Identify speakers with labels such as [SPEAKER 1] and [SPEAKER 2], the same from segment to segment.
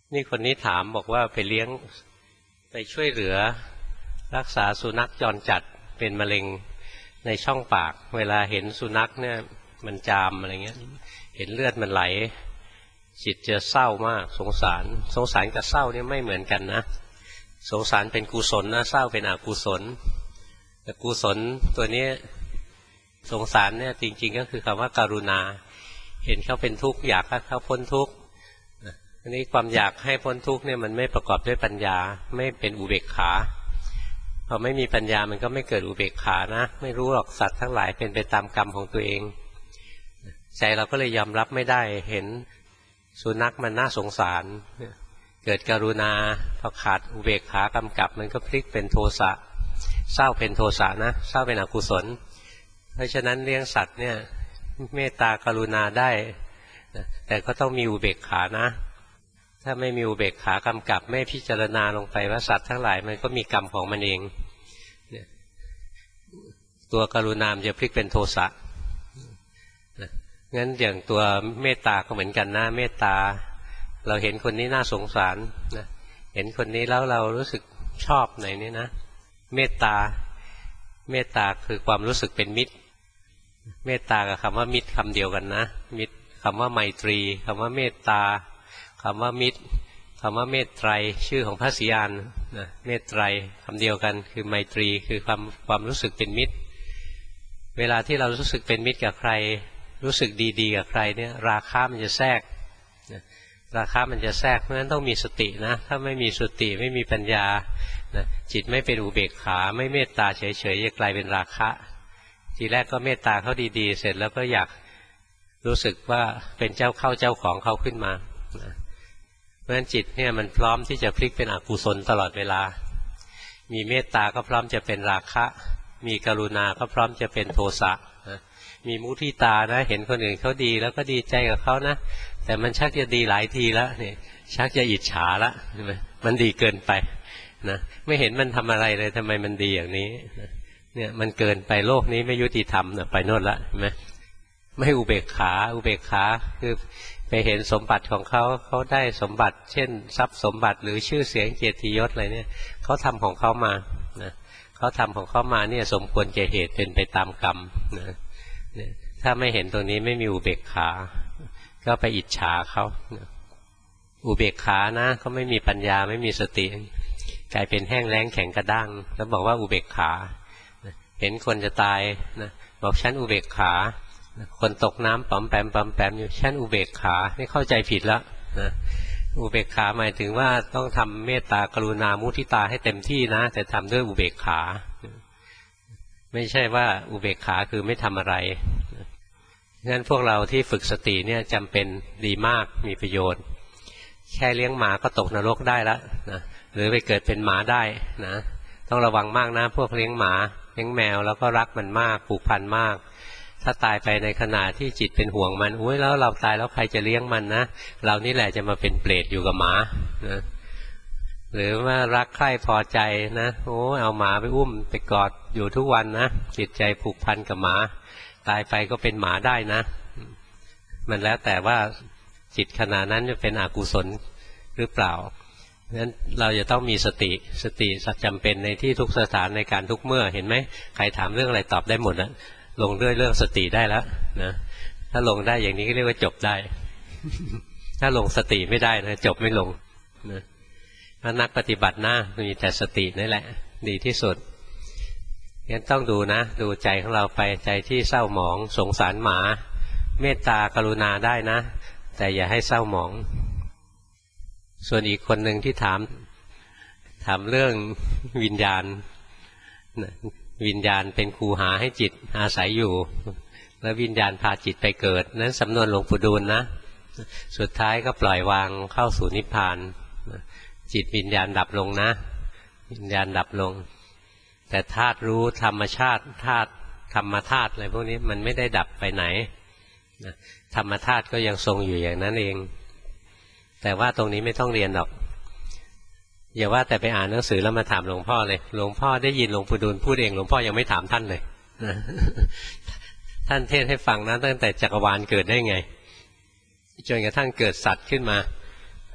[SPEAKER 1] นี่คนนี้ถามบอกว่าไปเลี้ยงไปช่วยเหลือรักษาสุนัขจรจัดเป็นมะเร็งในช่องปากเวลาเห็นสุนัขเนี่ยมันจามอะไรเงี้ยเห็นเลือดมันไหลจิตจะเศร้ามากสงสารกับเศร้าเนี่ยไม่เหมือนกันนะสงสารเป็นกุศลนะเศร้าเป็นอกุศลแต่กุศลตัวนี้สงสารเนี่ยจริงๆก็คือคำว่าการุณาเห็นเขาเป็นทุกข์อยากให้เขาพ้นทุกข์อันนี้ความอยากให้พ้นทุกข์เนี่ยมันไม่ประกอบด้วยปัญญาไม่เป็นอุเบกขาพอไม่มีปัญญามันก็ไม่เกิดอุเบกขานะไม่รู้หรอกสัตว์ทั้งหลายเป็นไปตามกรรมของตัวเองใจเราก็เลยยอมรับไม่ได้เห็นสุนัขมันน่าสงสารเกิดกรุณาพอขาดอุเบกขากำกับมันก็พลิกเป็นโทสะเศร้าเป็นโทสะนะเศร้าเป็นอกุศลเพราะฉะนั้นเลี้ยงสัตว์เนี่ยเมตตากรุณาได้แต่ก็ต้องมีอุเบกขานะถ้าไม่มีอุเบกขากำกับไม่พิจารณาลงไปว่าสัตว์ทั้งหลายมันก็มีกรรมของมันเองตัวกรุณามจะพลิกเป็นโทสะงั้นอย่างตัวเมตตาก็เหมือนกันนะเมตตาเราเห็นคนนี้น่าสงสารนะเห็นคนนี้แล้วเรารู้สึกชอบไหนนี่นะเมตตาคือความรู้สึกเป็นมิตรเมตตากับคำว่ามิตรคำเดียวกันนะมิตรคำว่าไมตรีคำว่าเมตตาคำว่ามิตรคำว่าเมตไตรชื่อของพระศรีอานนะเมตไตรคำเดียวกันคือไมตรีคือความรู้สึกเป็นมิตรเวลาที่เรารู้สึกเป็นมิตรกับใครรู้สึกดีๆกับใครเนี่ยราคะมันจะแทรกราคะมันจะแทรกเพราะฉะนั้นต้องมีสตินะถ้าไม่มีสติไม่มีปัญญาจิตไม่เป็นอุเบกขาไม่เมตตาเฉยๆจะกลายเป็นราคะทีแรกก็เมตตาเขาดีๆเสร็จแล้วก็อยากรู้สึกว่าเป็นเจ้าของเขาขึ้นมาเพราะฉะนั้นจิตเนี่ยมันพร้อมที่จะพลิกเป็นอกุศลตลอดเวลามีเมตตาก็พร้อมจะเป็นราคะมีกรุณาก็พร้อมจะเป็นโทสะมีมุทิตานะเห็นคนอื่นเขาดีแล้วก็ดีใจกับเขานะแต่มันชักจะดีหลายทีแล้วเนี่ยชักจะอิจฉาละใช่ไหมมันดีเกินไปนะไม่เห็นมันทำอะไรเลยทำไมมันดีอย่างนี้เนี่ยมันเกินไปโลกนี้ไม่ยุติธรรมนะไปโน่นละใช่ไหมไม่อุเบกขาคือไปเห็นสมบัติของเขาได้สมบัติเช่นทรัพย์สมบัติหรือชื่อเสียงเกียรติยศอะไรเนี่ยเขาทำของเขามานะเขาทำของเขามาเนี่ยสมควรแก่เหตุเป็นไปตามกรรมนะถ้าไม่เห็นตรงนี้ไม่มีอุเบกขาก็ไปอิจฉาเขาอุเบกขานะเขาไม่มีปัญญาไม่มีสติกลายเป็นแห้งแล้งแข็งกระด้างแล้วบอกว่าอุเบกขาเห็นคนจะตายนะบอกฉันอุเบกขาคนตกน้ำป๋อมแปมอยู่ฉันอุเบกขาไม่เข้าใจผิดแล้วนะอุเบกขาหมายถึงว่าต้องทำเมตตากรุณามุทิตาให้เต็มที่นะแต่ทำด้วยอุเบกขาไม่ใช่ว่าอุเบกขาคือไม่ทำอะไรงั้นพวกเราที่ฝึกสติเนี่ยจำเป็นดีมากมีประโยชน์แค่เลี้ยงหมาก็ตกนรกได้แล้วนะหรือไปเกิดเป็นหมาได้นะต้องระวังมากนะพวกเลี้ยงหมาเลี้ยงแมวแล้วก็รักมันมากผูกพันมากถ้าตายไปในขณะที่จิตเป็นห่วงมันอุ้ยแล้วเราตายแล้วใครจะเลี้ยงมันนะเรานี่แหละจะมาเป็นเปรตอยู่กับหมานะหรือว่ารักใคร่พอใจนะโอ้เอาหมาไปอุ้มไปกอดอยู่ทุกวันนะจิตใจผูกพันกับหมาตายไปก็เป็นหมาได้นะมันแล้วแต่ว่าจิตขณะนั้นจะเป็นอกุศลหรือเปล่างั้นเราจะต้องมีสติจำเป็นในที่ทุกสถานในการทุกเมื่อเห็นไหมใครถามเรื่องอะไรตอบได้หมดนะลงด้วยเรื่องสติได้แล้วนะถ้าลงได้อย่างนี้ก็เรียกว่าจบได้ ถ้าลงสติไม่ได้นะจบไม่ลงนะถ้านักปฏิบัติหน้ามีแต่สตินี่แหละดีที่สุดงั้นต้องดูนะดูใจของเราไปใจที่เศร้าหมองสงสารหมาเมตตากรุณาได้นะแต่อย่าให้เศร้าหมองส่วนอีกคนหนึ่งที่ถามเรื่องวิญญาณวิญญาณเป็นคูหาให้จิตอาศัยอยู่แล้ววิญญาณพาจิตไปเกิดนั้นสำนวนหลวงปู่ดูลนะสุดท้ายก็ปล่อยวางเข้าสู่นิพพานจิตวิญญาณดับลงนะวิญญาณดับลงแต่ธาตุรู้ธรรมชาติธาตุธรรมธาตุอะไรพวกนี้มันไม่ได้ดับไปไหนธรรมธาตุก็ยังทรงอยู่อย่างนั้นเองแต่ว่าตรงนี้ไม่ต้องเรียนหรอกอย่าว่าแต่ไปอ่านหนังสือแล้วมาถามหลวงพ่อเลยหลวงพ่อได้ยินหลวงปู่ดูลพูดเองหลวงพ่อยังไม่ถามท่านเลยท่านเทศให้ฟังนะตั้งแต่จักรวาลเกิดได้ไงจนกระทั่งเกิดสัตว์ขึ้นมา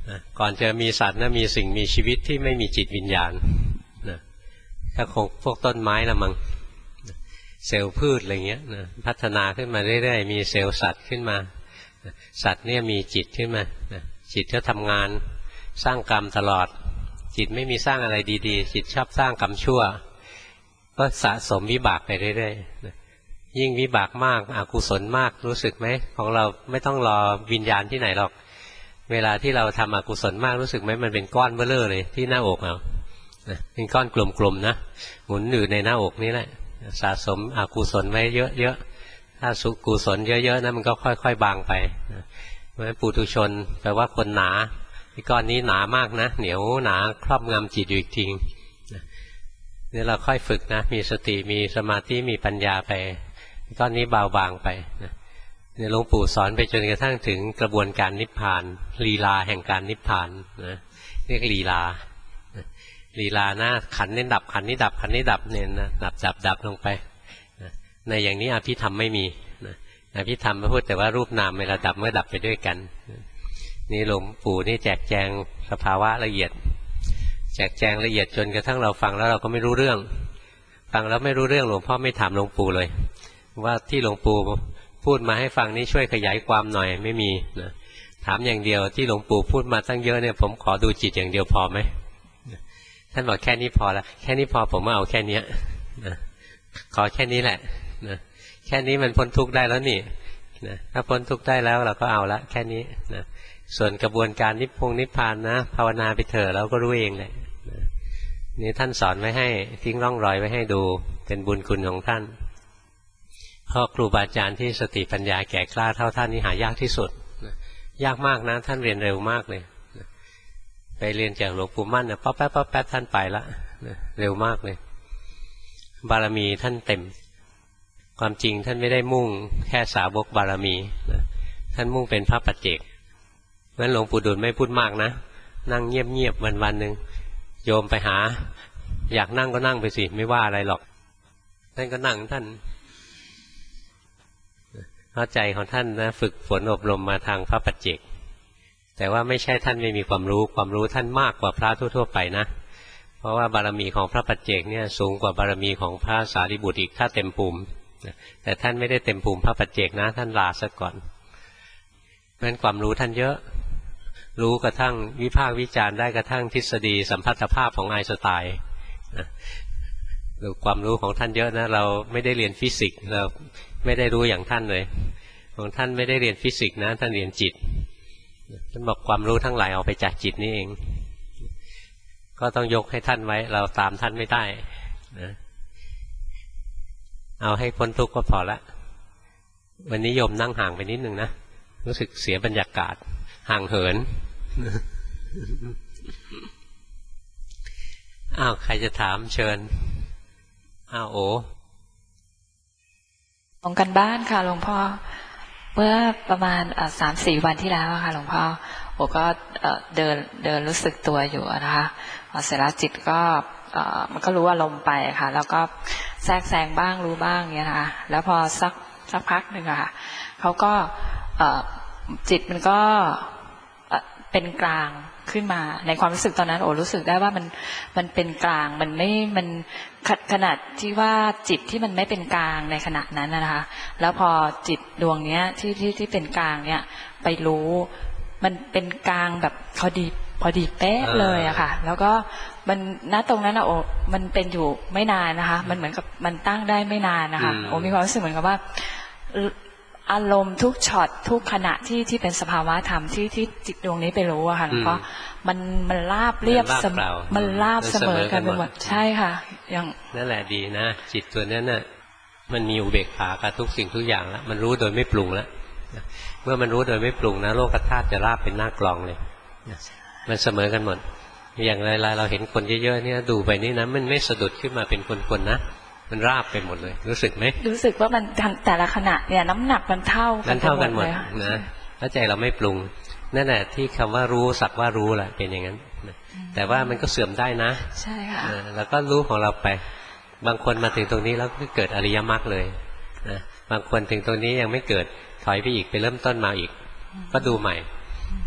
[SPEAKER 1] ก่อนจะมีสัตว์นะมีสิ่งมีชีวิตที่ไม่มีจิตวิญญาณนะถ้าคงพวกต้นไม้ละมั้งเซลล์พืชอะไรเงี้ยนะพัฒนาขึ้นมาเรื่อยๆมีเซลล์สัตว์ขึ้นมาสัตว์เนี่ยมีจิตขึ้นมาจิตก็ทำงานสร้างกรรมตลอดจิตไม่มีสร้างอะไรดีๆจิตชอบสร้างกรรมชั่วก็สะสมวิบากไปเรื่อยๆยิ่งวิบากมากอกุศลมากรู้สึกไหมของเราไม่ต้องรอวิญญาณที่ไหนหรอกเวลาที่เราทำอกุศลมากรู้สึกไหมมันเป็นก้อนเบ้อเร่อเลยที่หน้าอกเราเป็นก้อนกลมๆนะหมุนอยู่ในหน้าอกนี่แหละสะสมอกุศลไว้เยอะๆถ้าสุกุศลเยอะๆนะมันก็ค่อยๆบางไปเพราะฉะนั้นปุถุชนแปลว่าคนหนาที่ก้อนนี้หนามากนะเหนียวหนาครอบงำจิตอยู่อีกทีนี่เราค่อยฝึกนะมีสติมีสมาธิมีปัญญาไปก้อนนี้เบาบางไปเนี่ยหลวงปู่สอนไปจนกระทั่งถึงกระบวนการนิพพานลีลาแห่งการนิพพานนะเรียกลีลาลีลานะขันนี้ดับขันนี้ดับขันนี้ดับเนี่ยนะดับลงไปในอย่างนี้อภิธรรมไม่มีอภิธรรมพูดแต่ว่ารูปนามเวลาดับเมื่อดับไปด้วยกันนี่หลวงปู่นี่แจกแจงสภาวะละเอียดแจกแจงละเอียดจนกระทั่งเราฟังแล้วเราก็ไม่รู้เรื่องฟังแล้วไม่รู้เรื่องหลวงพ่อไม่ถามหลวงปู่เลยว่าที่หลวงปู่พูดมาให้ฟังนี่ช่วยขยายความหน่อยไม่มีนะถามอย่างเดียวที่หลวงปู่พูดมาตั้งเยอะเนี่ยผมขอดูจิตอย่างเดียวพอไหมท่านบอกแค่นี้พอแล้วแค่นี้พอผมเอาแค่นี้นะขอแค่นี้แหละนะแค่นี้มันพ้นทุกข์ได้แล้วนี่นะถ้าพ้นทุกข์ได้แล้วเราก็เอาละแค่นี้นะส่วนกระบวนการนิพพานนะภาวนาไปเถอะเราก็รู้เองเลยนะนี่ท่านสอนไว้ให้ทิ้งร่องรอยไว้ให้ดูเป็นบุญคุณของท่านเพราะครูบาอาจารย์ที่สติปัญญาแก่กล้าเท่าท่านนี่หายากที่สุดนะยากมากนะท่านเรียนเร็วมากเลยนะไปเรียนจากหลวงปู่มั่นนะป๊อปแป๊บท่านไปละนะเร็วมากเลยบารมีท่านเต็มความจริงท่านไม่ได้มุ่งแค่สาวกบารมีนะท่านมุ่งเป็นพระปัจเจกงั้นหลวงปู่ดุลไม่พูดมากนะนั่งเงียบวันหนึ่งโยมไปหาอยากนั่งก็นั่งไปสิไม่ว่าอะไรหรอกท่านก็นั่งท่านเข้าใจของท่านนะฝึกฝนอบรมมาทางพระปัจเจกแต่ว่าไม่ใช่ท่านไม่มีความรู้ท่านมากกว่าพระทั่วๆไปนะเพราะว่าบารมีของพระปัจเจกเนี่ยสูงกว่าบารมีของพระสารีบุตรอีกถ้าเต็มภูมิแต่ท่านไม่ได้เต็มภูมิพระปัจเจกนะท่านลาซะก่อนเพราะฉะนั้นความรู้ท่านเยอะรู้กระทั่งวิพากษ์วิจารณ์ได้กระทั่งทฤษฎีสัมพัทธภาพของไอน์สไตน์ความรู้ของท่านเยอะนะเราไม่ได้เรียนฟิสิกส์เราไม่ได้รู้อย่างท่านเลยของท่านไม่ได้เรียนฟิสิกส์นะท่านเรียนจิตท่านบอกความรู้ทั้งหลายเอาไปจากจิตนี่เองก็ต้องยกให้ท่านไว้เราตามท่านไม่ได้นะเอาให้พ้นทุกข์ก็พอละวันนี้โยมนั่งห่างไปนิดนึงนะรู้สึกเสียบรรยากาศห่างเหินอ้าวใครจะถามเชิญอ้าวโอ
[SPEAKER 2] ลงกันบ้านค่ะหลวงพ่อเมื่อประมาณ3-4 วันที่แล้วค่ะหลวงพ่อโอก็เดินรู้สึกตัวอยู่นะคะเสร็จแล้วจิตก็มันก็รู้อารมณ์ไปค่ะแล้วก็แทรกแซงบ้างรู้บ้างเนี้ยนะคะแล้วพอสักพักหนึ่งอะค่ะเขาก็จิตมันก็เป็นกลางขึ้นมาในความรู้สึกตอนนั้นโอ้รู้สึกได้ว่ามันเป็นกลางมันขนาดที่ว่าจิตที่มันไม่เป็นกลางในขณะนั้นนะคะแล้วพอจิตดวงเนี้ยที่เป็นกลางเนี้ยไปรู้มันเป็นกลางแบบพอดีเป๊ะเลยอะค่ะแล้วก็มันณตรงนั้นอะโอ้มันเป็นอยู่ไม่นานนะคะมันเหมือนกับมันตั้งได้ไม่นานนะคะโอ้มีความรู้สึกเหมือนกับว่าอารมณ์ทุกช็อตทุกขณะที่เป็นสภาวะธรรมที่จิตดวงนี้ไปรู้อะค่ะเพราะมันราบเรียบมันราบเสมอกันไปหมดใช่ค่ะอย่าง
[SPEAKER 1] นั่นแหละดีนะจิตตัวนั้นน่ะมันมีอุเบกขากับทุกสิ่งทุกอย่างแล้วมันรู้โดยไม่ปรุงแล้วเมื่อมันรู้โดยไม่ปรุงนะโลกธาตุจะราบเป็นหน้ากลองเลยมันเสมอกันหมดอย่างไรเราเห็นคนเยอะๆเนี่ยดูไปนี่นะมันไม่สะดุดขึ้นมาเป็นคนๆนะมันราบไปหมดเลยรู้สึกไหม
[SPEAKER 2] รู้สึกว่ามันแต่ละขณะเนี่ยน้ำหนักมันเท่ากันหมด
[SPEAKER 1] นะแล้วใจเราไม่ปรุงนั่นแหละที่คำว่ารู้สักว่ารู้แหละเป็นอย่างนั้นแต่ว่ามันก็เสื่อมได้นะ
[SPEAKER 2] ใช่ค่ะ
[SPEAKER 1] แล้วก็รู้ของเราไปบางคนมาถึงตรงนี้แล้วก็เกิดอริยมรรคเลยนะบางคนถึงตรงนี้ยังไม่เกิดถอยไปอีกไปเริ่มต้นมาอีกก็ดูใหม่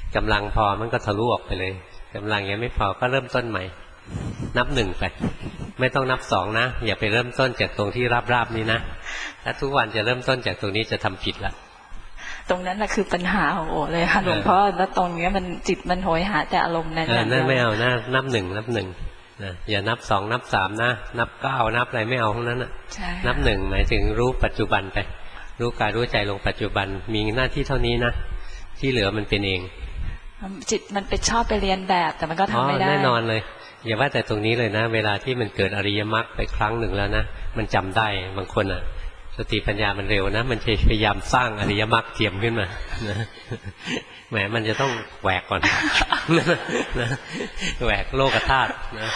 [SPEAKER 1] กำลังพอมันก็ทะลุออกไปเลยกำลังยังไม่พอก็เริ่มต้นใหม่นับหนึ่งไปไม่ต้องนับสองนะอย่าไปเริ่มต้นจากตรงที่ราบๆนี้นะถ้าทุกวันจะเริ่มต้นจากตรงนี้จะทำผิดละ
[SPEAKER 2] ตรงนั้นแหละคือปัญหาของโอเลยค่ะหลวงพ่อแล้วตรงนี้มันจิตมันโหยหาแต่อารมณ์นั้น
[SPEAKER 1] นั่นไม่เอานะนับหนึ่งนะอย่านับสองนับสามนะนับเก้านับอะไรไม่เอาทั้งนั้นนะนับหนึ่งหมายถึงรู้ปัจจุบันไปรู้กายรู้ใจลงปัจจุบันมีหน้าที่เท่านี้นะที่เหลือมันเป็นเอง
[SPEAKER 2] จิตมันไปชอบไปเรียนแบบแต่มันก็ทำไม่ได้
[SPEAKER 1] แน่นอนเลยอย่าว่าแต่ตรงนี้เลยนะเวลาที่มันเกิดอริยมรรคไปครั้งหนึ่งแล้วนะมันจำได้บางคนอ่ะสติปัญญามันเร็วนะมันพยายามสร้างอริยมรรคเทียมขึ้นมาแหมมันจะต้องแหวกก่อนนะแหวกโลกธาตุนะ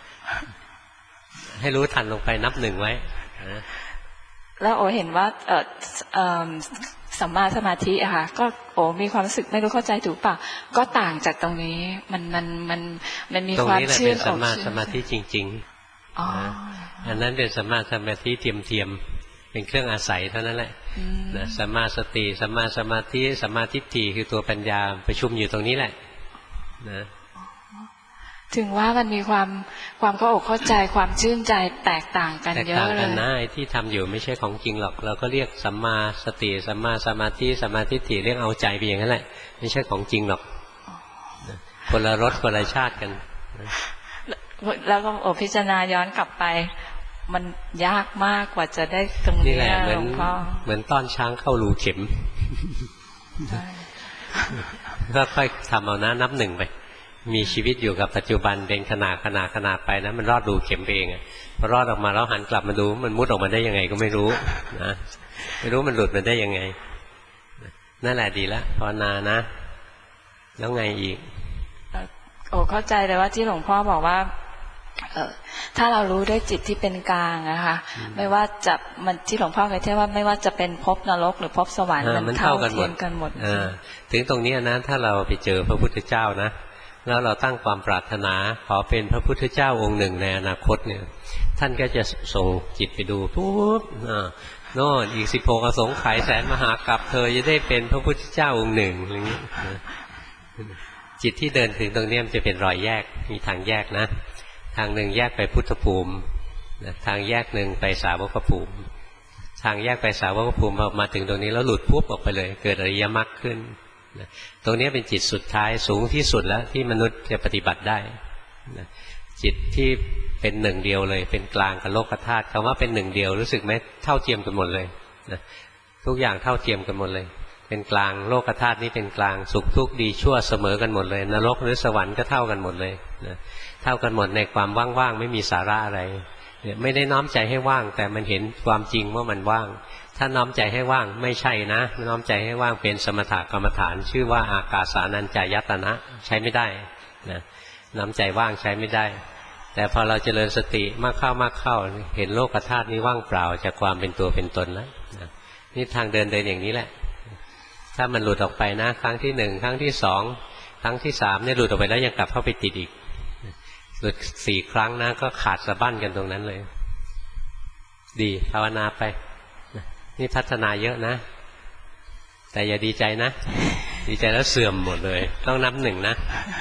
[SPEAKER 1] ให้รู้ทันลงไปนับหนึ่งไว้
[SPEAKER 2] แล้วโอเห็นว่าสัมมาสมาธิอะค่ะก็โอ้มีความรู้สึกไม่รู้เข้าใจถูกป่ะก็ต่างจากตรงนี้มันมีความเชื่อ
[SPEAKER 1] ตรงนี้แหละเป็นสัมมาสมาธิจริงๆอันนั้นเป็นสัมมาสมาธิเทียมเป็นเครื่องอาศัยเท่านั้นแหละนะสัมมาสติสัมมาสมาธิสัมมาทิฏฐิคือตัวปัญญาประชุมอยู่ตรงนี้แหละนะ
[SPEAKER 2] ถึงว่ามันมีความเข้าอกเข้าใจความชื่นใจแตกต่างกันเยอะเลยแตกต่างกัน
[SPEAKER 1] นะไอ้ที่ทำอยู่ไม่ใช่ของจริงหรอกเราก็เรียกสัมมาสติสัมมาสมาธิสัมมาทิฏฐิเรียกเอาใจไปอย่างนั้นแหละไม่ใช่ของจริงหรอกคนละรสคนละชาติกัน
[SPEAKER 2] แล้วก็พิจารณาย้อนกลับไปมันยากมากกว่าจะได้ตรงนี้
[SPEAKER 1] แหละเหมือนต้อนช้างเข้ารูเข็มก็ค่อยทำเอานะนับหนึ่งไปมีชีวิตอยู่กับปัจจุบันเป็นขณะไปนะมันรอดรูเข็มไปเองพอรอดออกมาแล้วหันกลับมาดูมันมุดออกมาได้ยังไงก็ไม่รู้นะไม่รู้มันหลุดมาได้ยังไงนั่นแหละดีแล้วภาวนานะแล้วไงอีก
[SPEAKER 2] โอ้เข้าใจเลยว่าที่หลวงพ่อบอกว่าถ้าเรารู้ด้วยจิตที่เป็นกลางนะคะไม่ว่าจะมันที่หลวงพ่อเคยเทศว่าไม่ว่าจะเป็นภพนรกหรือภพสวรรค์มันเท่าเทียมกันหมด
[SPEAKER 1] ถึงตรงนี้นะถ้าเราไปเจอพระพุทธเจ้านะแล้วเราตั้งความปรารถนาขอเป็นพระพุทธเจ้าองค์หนึ่งในอนาคตเนี่ยท่านก็จะส่งจิตไปดูปุ๊บโน่นอีก16 อสงไขยแสนมหากาพย์เธอจะได้เป็นพระพุทธเจ้าองค์หนึ่งอย่างนี้จิตที่เดินถึงตรงนี้มันจะเป็นรอยแยกมีทางแยกนะทางหนึ่งแยกไปพุทธภูมิทางแยกหนึ่งไปสาวกภูมิทางแยกไปสาวกภูมิมาถึงตรงนี้แล้วหลุดปุ๊บออกไปเลยเกิดอริยมรรคขึ้นตรงนี้เป็นจิตสุดท้ายสูงที่สุดแล้วที่มนุษย์จะปฏิบัติได้จิตที่เป็นหนึ่งเดียวเลยเป็นกลางกับโลกธาตุคำว่าเป็นหนึ่งเดียวรู้สึกไหมเท่าเทียมกันหมดเลยทุกอย่างเท่าเทียมกันหมดเลยเป็นกลางโลกธาตุนี้เป็นกลางสุขทุกข์ดีชั่วเสมอกันหมดเลยนรกหรือสวรรค์ก็เท่ากันหมดเลยเท่ากันหมดในความว่างๆไม่มีสาระอะไรไม่ได้น้อมใจให้ว่างแต่มันเห็นความจริงว่ามันว่างถ้าน้อมใจให้ว่างไม่ใช่นะน้อมใจให้ว่างเป็นสมถกรรมฐานชื่อว่าอากาสานัญจายตนะใช้ไม่ได้นะน้อมใจว่างใช้ไม่ได้แต่พอเราเจริญสติมากเข้าเห็นโลกธาตุนี้ว่างเปล่าจากความเป็นตัวเป็นตนแล้วนี่ทางเดินอย่างนี้แหละถ้ามันหลุดออกไปนะครั้งที่หนึ่งครั้งที่สองครั้งที่สามเนี่ยหลุดออกไปแล้วยังกลับเข้าไปติดอีกหลุด4 ครั้งนะก็ขาดสะบั้นกันตรงนั้นเลยดีภาวนาไปนี่พัฒนาเยอะนะแต่อย่าดีใจนะดีใจแล้วเสื่อมหมดเลยต้องนับหนึ่งนะ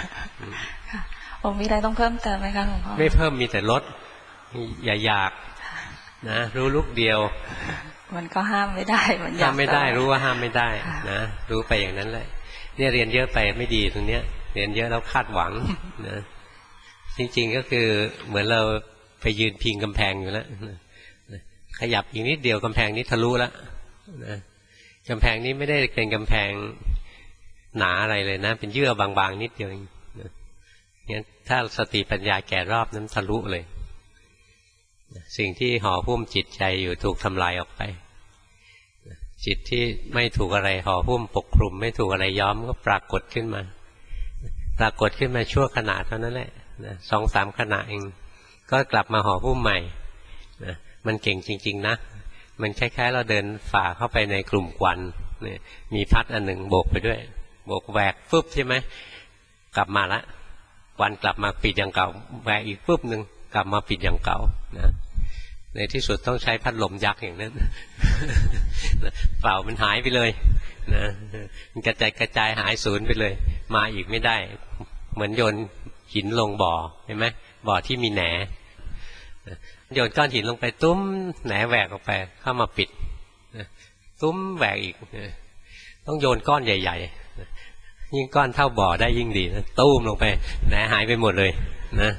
[SPEAKER 2] มีอะไรต้องเพิ่มเติมไหมคะหลวงพ่อ
[SPEAKER 1] ไม่เพิ่มมีแต่ลดอย่าอยากนะรู้ลูกเดียว
[SPEAKER 2] มันก็ห้ามไม่ได้มัน
[SPEAKER 1] ห้ามไม่ได้รู้ว่าห้ามไม่ได้นะรู้ไปอย่างนั้นแหละเนี่ยเรียนเยอะไปไม่ดีตรงเนี้ยเรียนเยอะแล้วคาดหวังนะจริงๆก็คือเหมือนเราไปยืนพิงกำแพงอยู่แล้วขยับอีกนิดเดียวกำแพงนี้ทะลุแล้วนะกำแพงนี้ไม่ได้เป็นกำแพงหนาอะไรเลยนะเป็นเยื่อบางๆนิดเดียวงั้นถ้าสติปัญญาแก่รอบนั้นทะลุเลยสิ่งที่ห่อหุ้มจิตใจอยู่ถูกทำลายออกไปจิตที่ไม่ถูกอะไรห่อหุ้มปกคลุมไม่ถูกอะไรย้อมก็ปรากฏขึ้นมาชั่วขณะเท่านั้นแหละ2-3 ขณะเองก็กลับมาห่อหุ้มใหม่นะมันเก่งจริงๆนะมันคล้ายๆเราเดินฝ่าเข้าไปในกลุ่มควันเนี่ยมีพัดอันหนึ่งโบกไปด้วยโบกแหวกฟึบใช่ไหมกลับมาละควันกลับมาปิดอย่างเก่าแหวกอีกฟึบหนึ่งกลับมาปิดอย่างเก่านะในที่สุดต้องใช้พัดลมยักษ์อย่างนั้นเปล่ามันหายไปเลยนะมันกระจายหายสูญไปเลยมาอีกไม่ได้เหมือนโยนหินลงบ่อเห็นไหมบ่อที่มีแหนโยนก้อนหินลงไปตุ้มแหนแหวกออกไปเข้ามาปิดตุ้มแหวกอีกต้องโยนก้อนใหญ่ๆยิ่งก้อนเท่าบ่อได้ยิ่งดีนะตุ้มลงไปแหนหายไปหมดเลยนะ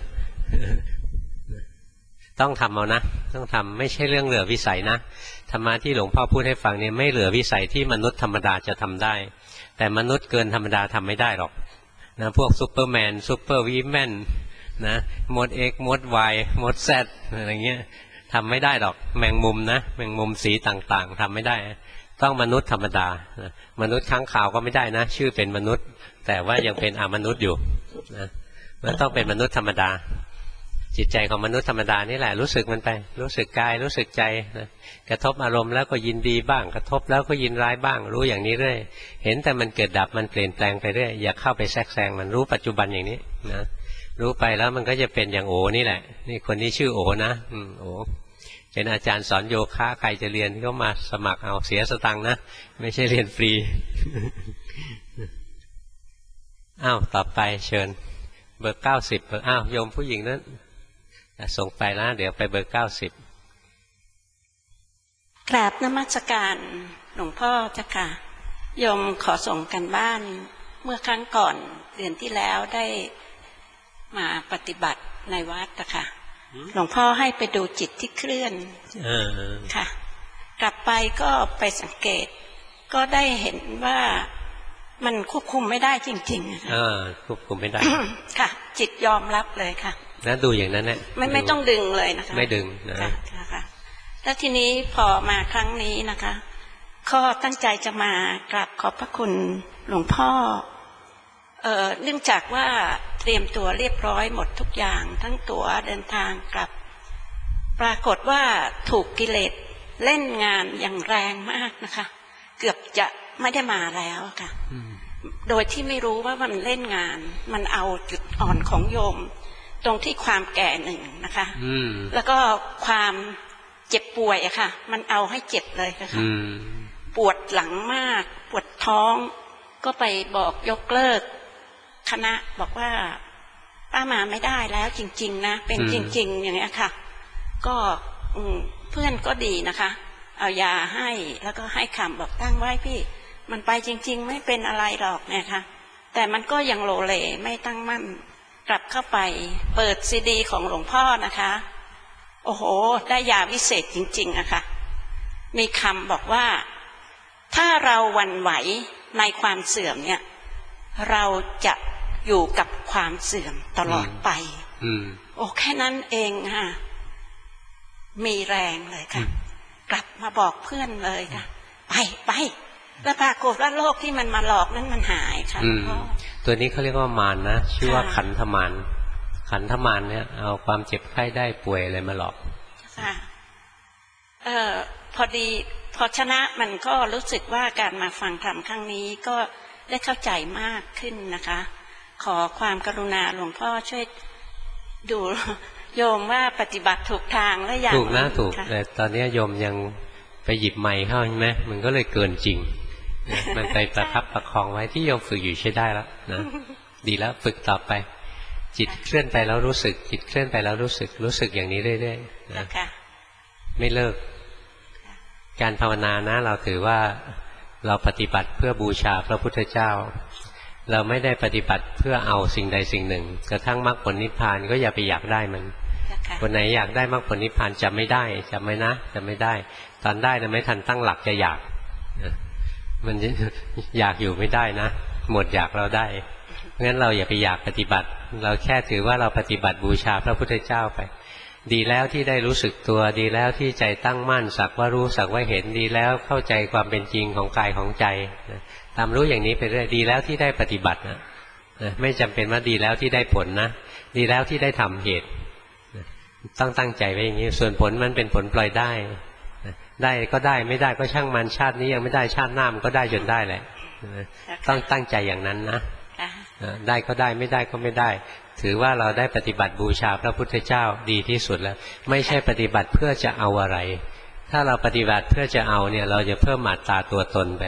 [SPEAKER 1] ต้องทำเอานะต้องทำไม่ใช่เรื่องเหลือวิสัยนะธรรมะที่หลวงพ่อพูดให้ฟังเนี่ยไม่เหลือวิสัยที่มนุษย์ธรรมดาจะทำได้แต่มนุษย์เกินธรรมดาทำไม่ได้หรอกนะพวกซูเปอร์แมนซูเปอร์วีแมนนะมดเอ็กมดวายมดแซดอะไรเงี้ยทำไม่ได้หรอกแมงมุมนะแมงมุมสีต่างๆทำไม่ได้ต้องมนุษย์ธรรมดามนุษย์ค้างคาวก็ไม่ได้นะชื่อเป็นมนุษย์แต่ว่ายังเป็นอมนุษย์อยู่นะมันต้องเป็นมนุษย์ธรรมดาจิตใจของมนุษย์ธรรมดานี่แหละรู้สึกมันไปรู้สึกกายรู้สึกใจนะกระทบอารมณ์แล้วก็ยินดีบ้างกระทบแล้วก็ยินร้ายบ้างรู้อย่างนี้เรื่อยเห็นแต่มันเกิดดับมันเปลี่ยนแปลงไปเรื่อยอย่าเข้าไปแทรกแซงมันรู้ปัจจุบันอย่างนี้นะรู้ไปแล้วมันก็จะเป็นอย่างโอนี่แหละนี่คนนี้ชื่อโอนะโอเป็นอาจารย์สอนโยคะใครจะเรียนก็มาสมัครเอาเสียสตังค์นะไม่ใช่เรียนฟรี อ้าวต่อไปเชิญเบอร์90อ้าวโยมผู้หญิงนั้นส่งไปแล้วเดี๋ยวไปเบอร์90
[SPEAKER 3] กราบนมัสการหลวงพ่อเจ้าค่ะโยมขอส่งกันบ้านเมื่อครั้งก่อนเดือนที่แล้วได้มาปฏิบัติในวัดนะคะหลวงพ่อให้ไปดูจิตที่เคลื่อนค่ะกลับไปก็ไปสังเกตก็ได้เห็นว่ามันควบคุมไม่ได้จริงๆค่ะ
[SPEAKER 1] ควบคุมไม่ได้
[SPEAKER 3] ค่ะจิตยอมรับเลยค่ะ
[SPEAKER 1] นะดูอย่างนั้นแหละ
[SPEAKER 3] ไม่ต้องดึงเลยนะคะ
[SPEAKER 1] ไม่ดึงนะ
[SPEAKER 3] ค่ะแล้วทีนี้พอมาครั้งนี้นะคะก็ตั้งใจจะมากราบขอบพระคุณหลวงพ่อเนื่องจากว่าเตรียมตัวเรียบร้อยหมดทุกอย่างทั้งตั๋วเดินทางกลับปรากฏว่าถูกกิเลสเล่นงานอย่างแรงมากนะคะเกือบจะไม่ได้มาแล้วค่ะโดยที่ไม่รู้ว่ามันเล่นงานมันเอาจุดอ่อนของโยมตรงที่ความแก่หนึ่งนะคะแล้วก็ความเจ็บป่วยอะค่ะมันเอาให้เจ็บเลยค่ะปวดหลังมากปวดท้องก็ไปบอกยกเลิกคณะบอกว่าป้ามาไม่ได้แล้วจริงๆนะเป็นจริงๆอย่างเงี้ยค่ะก็เพื่อนก็ดีนะคะเอายาให้แล้วก็ให้คำบอกตั้งไว้พี่มันไปจริงๆไม่เป็นอะไรหรอกเนี่ยค่ะแต่มันก็ยังโลเลไม่ตั้งมั่นกลับเข้าไปเปิดซีดีของหลวงพ่อนะคะโอ้โหได้ยาวิเศษจริงๆอะค่ะมีคำบอกว่าถ้าเราหวั่นไหวในความเสื่อมเนี่ยเราจะอยู่กับความเสื่อมตลอดไปโอ้แค่นั้นเองค่ะมีแรงเลยค่ะกลับมาบอกเพื่อนเลยค่ะไปแล้วปรากฏว่าโรคที่มันมาหลอกนั้นมันหายค่ะ
[SPEAKER 1] ตัวนี้เขาเรียกว่ามารนะชื่อว่าขันธมารขันธมารเนี่ยเอาความเจ็บไข้ได้ป่วยอะไรมาหลอก
[SPEAKER 3] ค่ะพอดีพอชนะมันก็รู้สึกว่าการมาฟังธรรมครั้งนี้ก็ได้เข้าใจมากขึ้นนะคะขอความกรุณาหลวงพ่อช่วยดูโยมว่าปฏิบัติถูกทางและอย่าง
[SPEAKER 1] ถูกนะถูกแต่ตอนนี้โยมยังไปหยิบไม้เข้าใช่ไหมมันก็เลยเกินจริงมันไปประคับประคองไว้ที่โยมฝึกอยู่ใช้ได้แล้วนะดีแล้วฝึกต่อไปจิตเคลื่อนไปแล้วรู้สึกจิตเคลื่อนไปแล้วรู้สึกอย่างนี้เรื่อยๆนะไม่เลิกการภาวนานะเราถือว่าเราปฏิบัติเพื่อบูชาพระพุทธเจ้าเราไม่ได้ปฏิบัติเพื่อเอาสิ่งใดสิ่งหนึ่งกระทั่งมรรคผลนิพพานก็อย่าไปอยากได้มันคนไหนอยากได้มรรคผลนิพพานจะไม่ได้จะไม่นะจะไม่ได้ตอนได้นะไม่ทันตั้งหลักจะอยากมันอยากอยู่ไม่ได้นะหมดอยากเราได้งั้นเราอย่าไปอยากปฏิบัติเราแค่ถือว่าเราปฏิบัติบูชาพระพุทธเจ้าไปดีแล้วที่ได้รู้สึกตัวดีแล้วที่ใจตั้งมั่นสักว่ารู้สักว่าเห็นดีแล้วเข้าใจความเป็นจริงของกายของใจตามรู้อย่างนี้ไปเรื่อยดีแล้วที่ได้ปฏิบัตินะไม่จำเป็นว่าดีแล้วที่ได้ผลนะดีแล้วที่ได้ทำเหตุต้องตั้งใจไว้อย่างนี้ส่วนผลมันเป็นผลปล่อยได้ได้ก็ได้ไม่ได้ก็ช่างมันชาตินี้ยังไม่ได้ชาติหน้ามันก็ได้จนได้แหละต้องตั้งใจอย่างนั้นนะได้ก็ได้ไม่ได้ก็ไม่ได้ถือว่าเราได้ปฏิบัติบูชาพระพุทธเจ้าดีที่สุดแล้วไม่ใช่ปฏิบัติเพื่อจะเอาอะไรถ้าเราปฏิบัติเพื่อจะเอาเนี่ยเราจะเพิ่มอัตตาตัวตนไป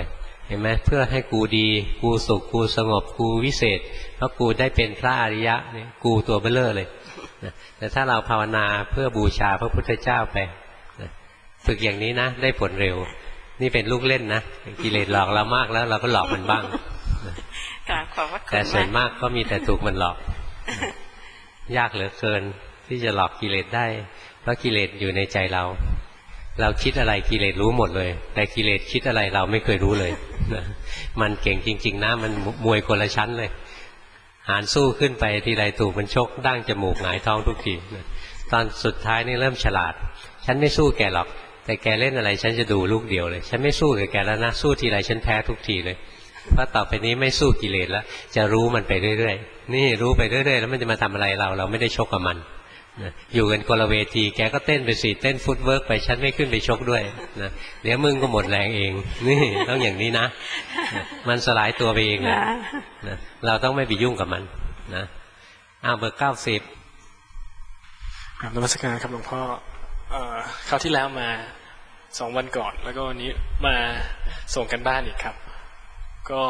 [SPEAKER 1] ห็นไหมเพื่อให้กูดีกูสุขกูสงบกูวิเศษเพราะกูได้เป็นพระอริยะเนี่ยกูตัวเบ้อเร่อเลยนะแต่ถ้าเราภาวนาเพื่อบูชาพระพุทธเจ้าไปนะฝึกอย่างนี้นะได้ผลเร็วนี่เป็นลูกเล่นนะกิเลสหลอกเรามากแล้วเราก็หลอกมันบ้างแต่ส่วนมากก็มีแต่ถูกมันหลอกยากเหลือเกินที่จะหลอกกิเลสได้เพราะกิเลสอยู่ในใจเราคิดอะไรกิเลสรู้หมดเลยแต่กิเลสคิดอะไรเราไม่เคยรู้เลยมันเก่งจริงๆนะมันมวยคนละชั้นเลยหารสู้ขึ้นไปทีไรถูกมันชกดั้งจมูกหงายท้องทุกทีตอนสุดท้ายนี่เริ่มฉลาดฉันไม่สู้แกหรอกแต่แกเล่นอะไรฉันจะดูลูกเดียวเลยฉันไม่สู้กับแกแล้วนะสู้ทีไรฉันแพ้ทุกทีเลยเพราะต่อไปนี้ไม่สู้กิเลสแล้วจะรู้มันไปเรื่อยๆนี่รู้ไปเรื่อยๆแล้วมันจะมาทำอะไรเราไม่ได้ชกกับมันอยู่กันคนละเวทีแกก็เต้นไปสิเต้นฟุตเวิร์กไปฉันไม่ขึ้นไปชกด้วยนะเดี๋ยวมึงก็หมดแรงเองนี่ต้องอย่างนี้นะมันสลายตัวไปเองเลยนะเราต้องไม่ไปยุ่งกับมันนะเบอร์90
[SPEAKER 4] ครับนมัสการครับหลวงพ่อคราวที่แล้วมา2 วันก่อนแล้วก็วันนี้มาส่งกันบ้านอีกครับก็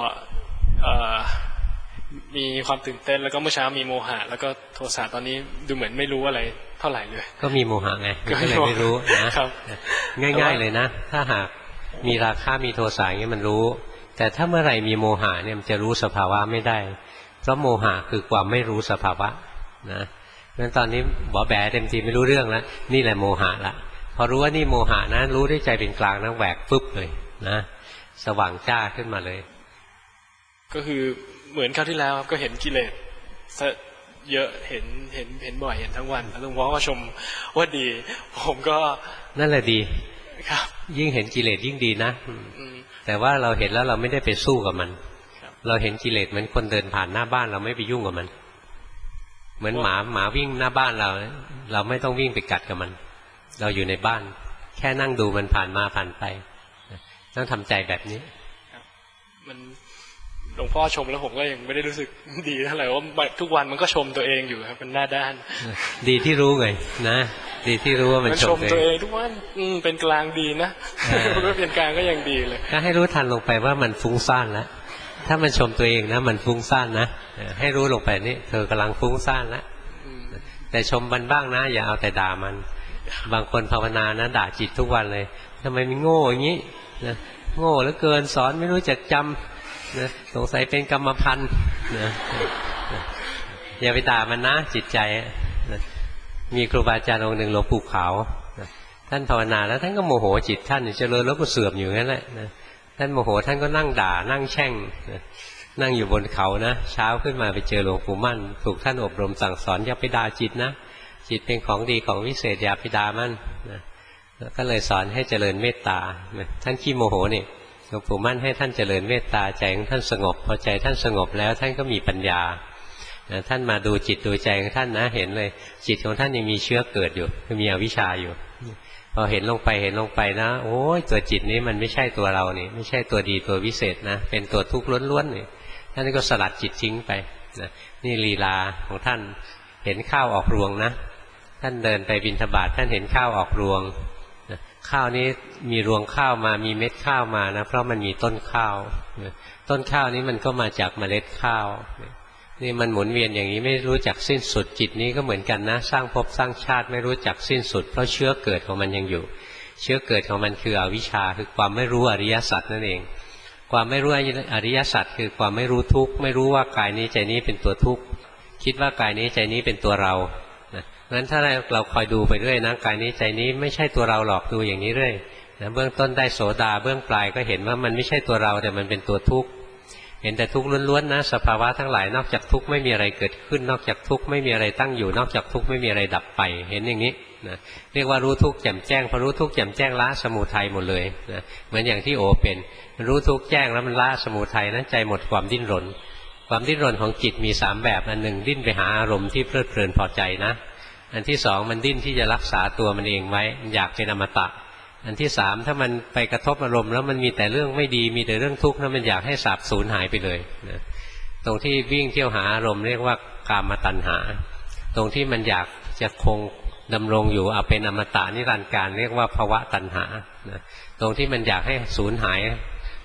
[SPEAKER 4] มีความตื่นเต้นแล้วก็เมื่อเช้ามีโมหะแล้วก็โทสะตอนนี้ดูเหมือนไม่รู้อะไรเท่าไหร่เลยก็มีโมหะไงก็เลยไม่รู้นะครับง่ายๆเลยนะถ้าหากมีราคะมีโทสะอย่างนี้มันรู้แต่ถ้าเมื่อไหร่มีโมหะเนี่ยมันจะรู้สภาวะไม่ได้เพราะโมหะคือความไม่รู้สภาวะนะงั้นตอนนี้บอแบเต็มทีไม่รู้เรื่องแล้วนี่แหละโมหะละพอรู้ว่านี่โมหะนะรู้ด้วยใจเป็นกลางนะแหวกปุ๊บเลยนะสว่างจ้าขึ้นมาเลยก็คือเหมือนคราวที่แล้วก็เห็นกิเลสเยอะเห็นบ่อยเห็นทั้งวันแล้วหลวงพ่อก็ชมว่าดีผมก็นั่นแหละดีครับยิ่งเห็นกิเลสยิ่งดีนะแต่ว่าเราเห็นแล้วเราไม่ได้ไปสู้กับมันเราเห็นกิเลสเหมือนคนเดินผ่านหน้าบ้านเราไม่ไปยุ่งกับมันเหมือนหมาวิ่งหน้าบ้านเราไม่ต้องวิ่งไปกัดกับมันเราอยู่ในบ้านแค่นั่งดูมันผ่านมาผ่านไปต้องทำใจแบบนี้มันหลวงพ่อชมแล้วผมก็ยังไม่ได้รู้สึกดีเท่าไหร่ว่าทุกวันมันก็ชมตัวเองอยู่ครับเป็นหน้าด้านดีที่รู้ไงนะดีที่รู้ว่ามันชมตัวเองทุกวันเป็นกลางดีนะก็เป็นกลางก็ยังดีเลยก็ให้รู้ทันลงไปว่ามันฟุ้งซ่านแล้วถ้ามันชมตัวเองนะมันฟุ้งซ่านนะให้รู้ลงไปนี่เธอกำลังฟุ้งซ่านแล้วแต่ชมมันบ้างนะอย่าเอาแต่ด่ามันบางคนภาวนานะด่าจิตทุกวันเลยทำไมมันโง่อย่างนี้นะโง่เหลือเกินสอนไม่รู้จักจำนะสงสัยเป็นกรรมพันธุ์นะอย่าไปด่ามันนะจิตใจนะมีครูบาอาจารย์องค์หนึ่งหลวงปู่ขาวนะท่านภาวนาแล้วท่านก็โมโหจิตท่านเจริญแล้วก็เสื่อมอยู่นั่นแหละนะท่านโมโหท่านก็นั่งด่านั่งแช่งนะนั่งอยู่บนเขานะเช้าขึ้นมาไปเจอหลวงปู่มั่นถูกท่านอบรมสั่งสอนอย่าไปด่าจิตนะจิตเป็นของดีของวิเศษอย่าไปด่ามันนะก็เลยสอนให้เจริญเมตตาท่านขี้โมโหนี่หลวงปู่มั่นให้ท่านเจริญเมตตาใจของท่านสงบพอใจท่านสงบแล้วท่านก็มีปัญญาท่านมาดูจิตดูใจของท่านนะเห็นเลยจิตของท่านยังมีเชื้อเกิดอยู่คือมีอวิชชาอยู่พอเห็นลงไปนะโอ้ยตัวจิตนี้มันไม่ใช่ตัวเรานี่ไม่ใช่ตัวดีตัววิเศษนะเป็นตัวทุกข์ล้วนๆนี่ท่านก็สลัดจิตทิ้งไปนะนี่ลีลาของท่านเห็นข้าวออกรวงนะท่านเดินไปบิณฑบาตท่านเห็นข้าวออกรวงข้าวนี้มีรวงข้าวมามีเม็ดข้าวมานะเพราะมันมีต้นข้าวต้นข้าวนี้มันก็มาจากเมล็ดข้าวนี่มันหมุนเวียนอย่างนี้ไม่รู้จักสิ้นสุดจิตนี้ก็เหมือนกันนะสร้างภพสร้างชาติไม่รู้จักสิ้นสุดเพราะเชื้อเกิดของมันยังอยู่เชื้อเกิดของมันคืออวิชชาคือความไม่รู้อริยสัจนั่นเองความไม่รู้อริยสัจคือความไม่รู้ทุกข์ไม่รู้ว่ากายนี้ใจนี้เป็นตัวทุกข์คิดว่ากายนี้ใจนี้เป็นตัวเรางั้นถ้าเราคอยดูไปเรื่อยนะกายนี้ใจนี้ไม่ใช่ตัวเราหรอกดูอย่างนี้เรื่อยนะเบื้องต้นได้โสดาเบื้องปลายก็เห็นว่ามันไม่ใช่ตัวเราแต่มันเป็นตัวทุกข์เห็นแต่ทุกข์ล้วนๆนะสภาวะทั้งหลายนอกจากทุกข์ไม่มีอะไรเกิดขึ้นนอกจากทุกข์ไม่มีอะไรตั้งอยู่นอกจากทุกข์ไม่มีอะไรดับไปเห็นอย่างนี้นะเรียกว่ารู้ทุกข์แจ่มแจ้งพอรู้ทุกข์แจ่มแจ้งละสมุทัยหมดเลยนะเหมือนอย่างที่โอเป็นรู้ทุกข์แจ้งแล้วมันละสมุทัยนะใจหมดความดิ้นรนความดิ้นรนของจิตมี3แบบอันหนึ่งดิ้นไปหาอารมณ์ที่เพลิดเพลินพอใจนะอันที่2มันดิ้นที่จะรักษาตัวมันเองไว้อยากเป็นอมตะอันที่3ถ้ามันไปกระทบอารมณ์แล้วมันมีแต่เรื่องไม่ดีมีแต่เรื่องทุกข์นั้นมันอยากให้สาบสูญหายไปเลยนะตรงที่วิ่งเที่ยวหาอารมณ์เรียกว่ากามตัณหาตรงที่มันอยากจะคงดำรงอยู่เอาเป็นอมตะนิรันดร์การเรียกว่าภวตัณหานะตรงที่มันอยากให้สูญหาย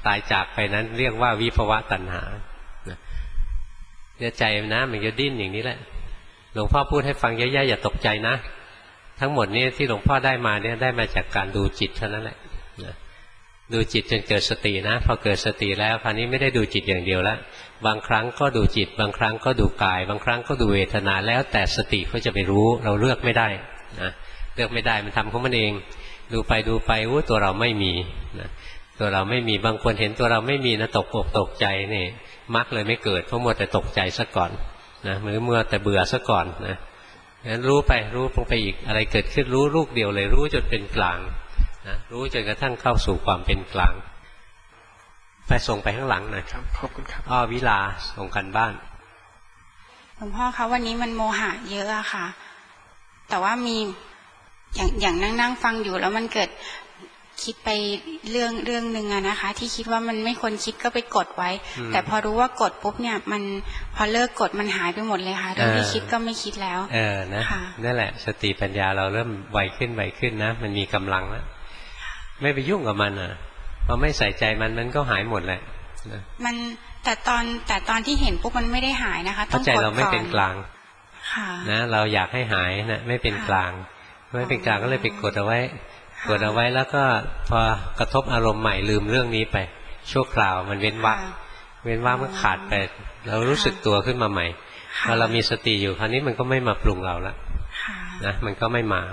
[SPEAKER 1] ตายจากไปนั้นเรียกว่าวิภวะตัณหาเนี่ยใจนะมันจะดิ้นอย่างนี้แหละหลวงพ่อพูดให้ฟังแย่ๆอย่าตกใจนะทั้งหมดนี้ที่หลวงพ่อได้มาเนี่ยได้มาจากการดูจิตเท่านั้นแหละดูจิตจนเกิดสตินะพอเกิดสติแล้วคราวนี้ไม่ได้ดูจิตอย่างเดียวแล้วบางครั้งก็ดูจิตบางครั้งก็ดูกายบางครั้งก็ดูเวทนาแล้วแต่สติเขาจะไปรู้เราเลือกไม่ได้นะเลือกไม่ได้มันทำของมันเองดูไปดูไปตัวเราไม่มีนะตัวเราไม่มีบางคนเห็นตัวเราไม่มีนะตกอกตกใจนี่มรรคเลยไม่เกิดเพราะมัวแต่ตกใจซะก่อนนะหรือมัวแต่เบื่อซะก่อนนะงั้นรู้ไปรู้ลงไปอีกอะไรเกิดขึ้นรู้ลูกเดียวเลยรู้จนเป็นกลางนะรู้จนกระทั่งเข้าสู่ความเป็นกลางไปส่งไปข้างหลังหน่อยครับขอบคุณครับวิลาส่งกันบ้าน
[SPEAKER 5] หลวงพ่อคะวันนี้มันโมหะเยอะอะค่ะแต่ว่ามีอย่างนั่งฟังอยู่แล้วมันเกิดคิดไปเรื่องนึงอะนะคะที่คิดว่ามันไม่ควรคิดก็ไปกดไว้แต่พอรู้ว่ากดปุ๊บเนี่ยมันพอเลิกกดมันหายไปหมดเลยค่ะโดยที่คิดก็ไม่คิดแล้ว
[SPEAKER 1] นะนั่นแหละสติปัญญาเราเริ่มไวขึ้นนะมันมีกำลังแล้วไม่ไปยุ่งกับมันอ่ะพอไม่ใส่ใจมันก็หายหมดแหละ
[SPEAKER 5] มันแต่ตอนที่เห็นปุ๊บมันไม่ได้หายนะคะ
[SPEAKER 1] ต้องกดก่อนใจเราไม่เป็นกลางนะเราอยากให้หายนะไม่เป็นกลางไม่เป็นกลางก็เลยไปกดเอาไว้แล้วก็พอกระทบอารมณ์ใหม่ลืมเรื่องนี้ไปชั่วคราวมันเว้นว่างมันขาดไปเรารู้สึกตัวขึ้นมาใหม่พอเรามีสติอยู่คราวนี้มันก็ไม่มาปรุงเราละนะมันก็ไม่มา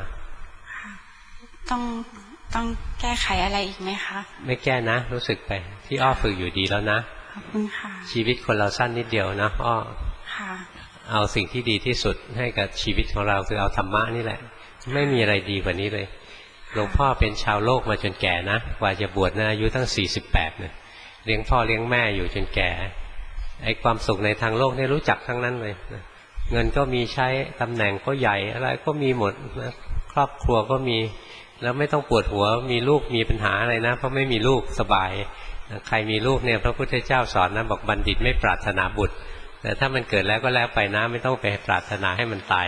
[SPEAKER 5] ต้องแก้ไขอะไรอีกไหมคะ
[SPEAKER 1] ไม่แก้นะรู้สึกไปที่อ้อฝึกอยู่ดีแล้วนะ
[SPEAKER 5] ขอบคุณค่ะ
[SPEAKER 1] ชีวิตคนเราสั้นนิดเดียวนะอ้อเอาสิ่งที่ดีที่สุดให้กับชีวิตของเราคือเอาธรรมะนี่แหละไม่มีอะไรดีกว่านี้เลยหลวงพ่อเป็นชาวโลกมาจนแก่นะกว่าจะบวชนะอายุตั้ง48เนี่ยเลี้ยงพ่อเลี้ยงแม่อยู่จนแก่ไอ้ความสุขในทางโลกนี่รู้จักทั้งนั้นเลยเงินก็มีใช้ตำแหน่งก็ใหญ่อะไรก็มีหมดนะครอบครัวก็มีแล้วไม่ต้องปวดหัวมีลูกมีปัญหาอะไรนะเพราะไม่มีลูกสบายใครมีลูกเนี่ยพระพุทธเจ้าสอนนะบอกบัณฑิตไม่ปรารถนาบุตรแต่ถ้ามันเกิดแล้วก็แล้วไปนะไม่ต้องไปปรารถนาให้มันตาย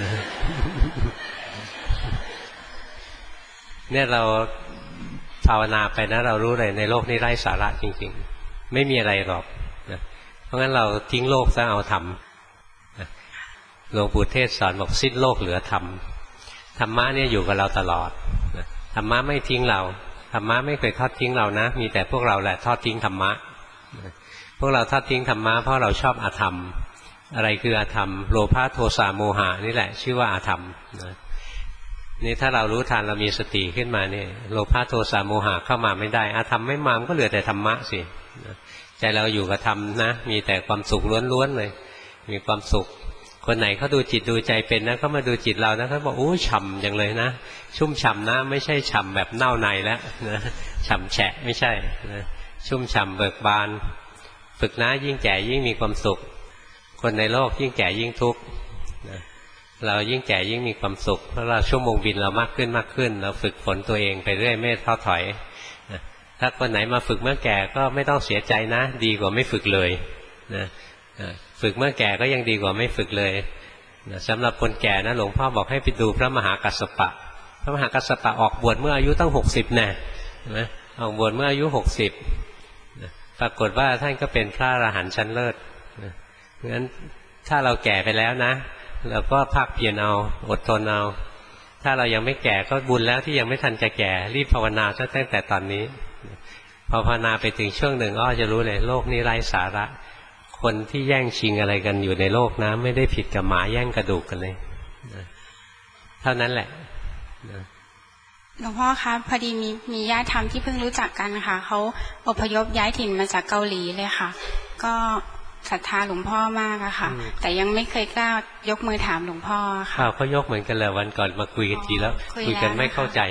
[SPEAKER 1] เนี่ยเราภาวนาไปนะเรารู้เลยในโลกนี้ไร้สาระจริงๆไม่มีอะไรหรอกนะเพราะงั้นเราทิ้งโลกซะเอาธรรมหลวงปู่เทศสอนบอกสิ้นโลกเหลือธรรมธรรมะเนี่ยอยู่กับเราตลอดธรรมะไม่ทิ้งเราธรรมะไม่เคยทอดทิ้งเรานะมีแต่พวกเราแหละทอดทิ้งธรรมะพวกเราทอดทิ้งธรรมะเพราะเราชอบอธรรมอะไรคืออธรรมโลภะโทสะโมหะนี่แหละชื่อว่าอธรรมนี่ถ้าเรารู้ทันเรามีสติขึ้นมาเนี่ยโลภะโทสะโมหะเข้ามาไม่ได้อธรรมไม่มามันก็เหลือแต่ธรรมะสิใจเราอยู่กับธรรมนะมีแต่ความสุขล้วนๆเลยมีความสุขคนไหนเขาดูจิตดูใจเป็นนะเขามาดูจิตเรานะเขาบอกโอ้ฉ่ำอย่างเลยนะชุ่มฉ่ำนะไม่ใช่ฉ่ำแบบเน่าในแล้วนะฉ่ำแฉะไม่ใช่นะชุ่มฉ่ำเบิกบานฝึกนะยิ่งแก่ยิ่งมีความสุขคนในโลกยิ่งแก่ยิ่งทุกข์เรายิ่งแก่ยิ่งมีความสุขเพราะเราชั่วโมงบินเรามากขึ้นเราฝึกฝนตัวเองไปเรื่อยไม่ท้อถอยถ้าคนไหนมาฝึกเมื่อแก่ก็ไม่ต้องเสียใจนะดีกว่าไม่ฝึกเลยนะฝึกเมื่อแก่ก็ยังดีกว่าไม่ฝึกเลยสำหรับคนแก่นะหลวงพ่อบอกให้ไปดูพระมหากัสสปะพระมหากัสสปะออกบวชเมื่ออายุตั้ง60แน่ออกบวชเมื่ออายุ60ปรากฏว่าท่านก็เป็นพระอรหันต์ชั้นเลิศงั้นถ้าเราแก่ไปแล้วนะเราก็ภาคเพียรเอาอดทนเอาถ้าเรายังไม่แก่ก็บุญแล้วที่ยังไม่ทันจะแก่รีบภาวนาซะตั้งแต่ตอนนี้พอภาวนาไปถึงช่วงหนึ่งก็จะรู้เลยโลกนี้ไร้สาระคนที่แย่งชิงอะไรกันอยู่ในโลกนะไม่ได้ผิดกับหมาแย่งกระดูกกันเลยเท่านั้นแหละ
[SPEAKER 5] หลวงพ่อคะพอดีมีญาติธรรมที่เพิ่งรู้จักกันค่ะเขาอพยพย้ายถิ่นมาจากเกาหลีเลยค่ะก็ศรัทธาหลวงพ่อมากอะค่ะแต่ยังไม่เคยกล้ายกมือถามหลวงพ่อค่ะ
[SPEAKER 1] เขายกเหมือนกันเลยวันก่อนมาคุยกันทีแล้วคุยกันไม่เข้าใจ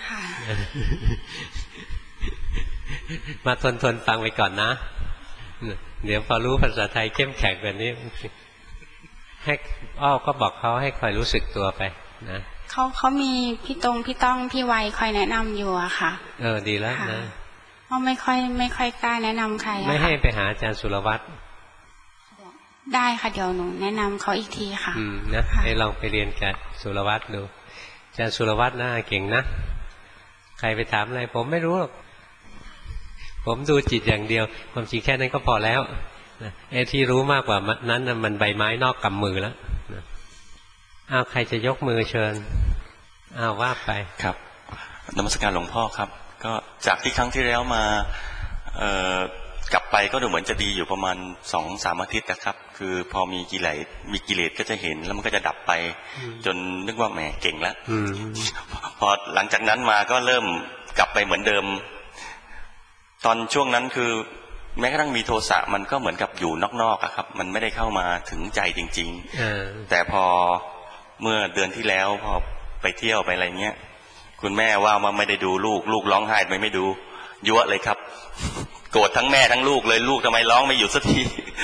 [SPEAKER 1] มาทนฟังไปก่อนนะเดี๋ยวพอรู้ภาษาไทยเข้มแข็งแบบนี้ให้ก็บอกเขาให้คอยรู้สึกตัวไปนะ
[SPEAKER 5] เขามีพี่ต้องพี่ไวคอยแนะนำอยู่อะค่ะ
[SPEAKER 1] ดีแล้วนะ
[SPEAKER 5] เขาไม่ค่อยกล้าแนะนำใคร
[SPEAKER 1] ไม่ให้ไปหาอาจารย์สุรวัตร
[SPEAKER 5] ได้ค่ะเดี๋ยวหนูแนะนำเขาอีกทีค่ะ
[SPEAKER 1] นะให้ลองไปเรียนกับสุรวัตรดูอาจารย์สุรวัตรน่าเก่งนะใครไปถามอะไรผมไม่รู้หรอกผมดูจิตอย่างเดียวความจริงแค่นั้นก็พอแล้วไอ้ที่รู้มากกว่านั้นมันใบไม้นอกกำมือแล้วอ้าวใครจะยกมือเชิญอ้าวว่าไป
[SPEAKER 6] ครับนมัสการหลวงพ่อครับก็จากที่ครั้งที่แล้วมากลับไปก็ดูเหมือนจะดีอยู่ประมาณ 2-3 อาทิตย์นะครับคือพอมีกิเลสก็จะเห็นแล้วมันก็จะดับไปจนนึกว่าแหมเก่งแล้วพอหลังจากนั้นมาก็เริ่มกลับไปเหมือนเดิมตอนช่วงนั้นคือแม้กระทั่งมีโทสะมันก็เหมือนกับอยู่นอกๆครับมันไม่ได้เข้ามาถึงใจจริงๆแต่พอเมื่อเดือนที่แล้วพอไปเที่ยวไปอะไรเงี้ยคุณแม่ว่าไม่ได้ดูลูกร้องไห้ไม่ดูยั่วเลยครับโกรธทั้งแม่ทั้งลูกเลยลูกทำไมร้องไม่หยุดสักที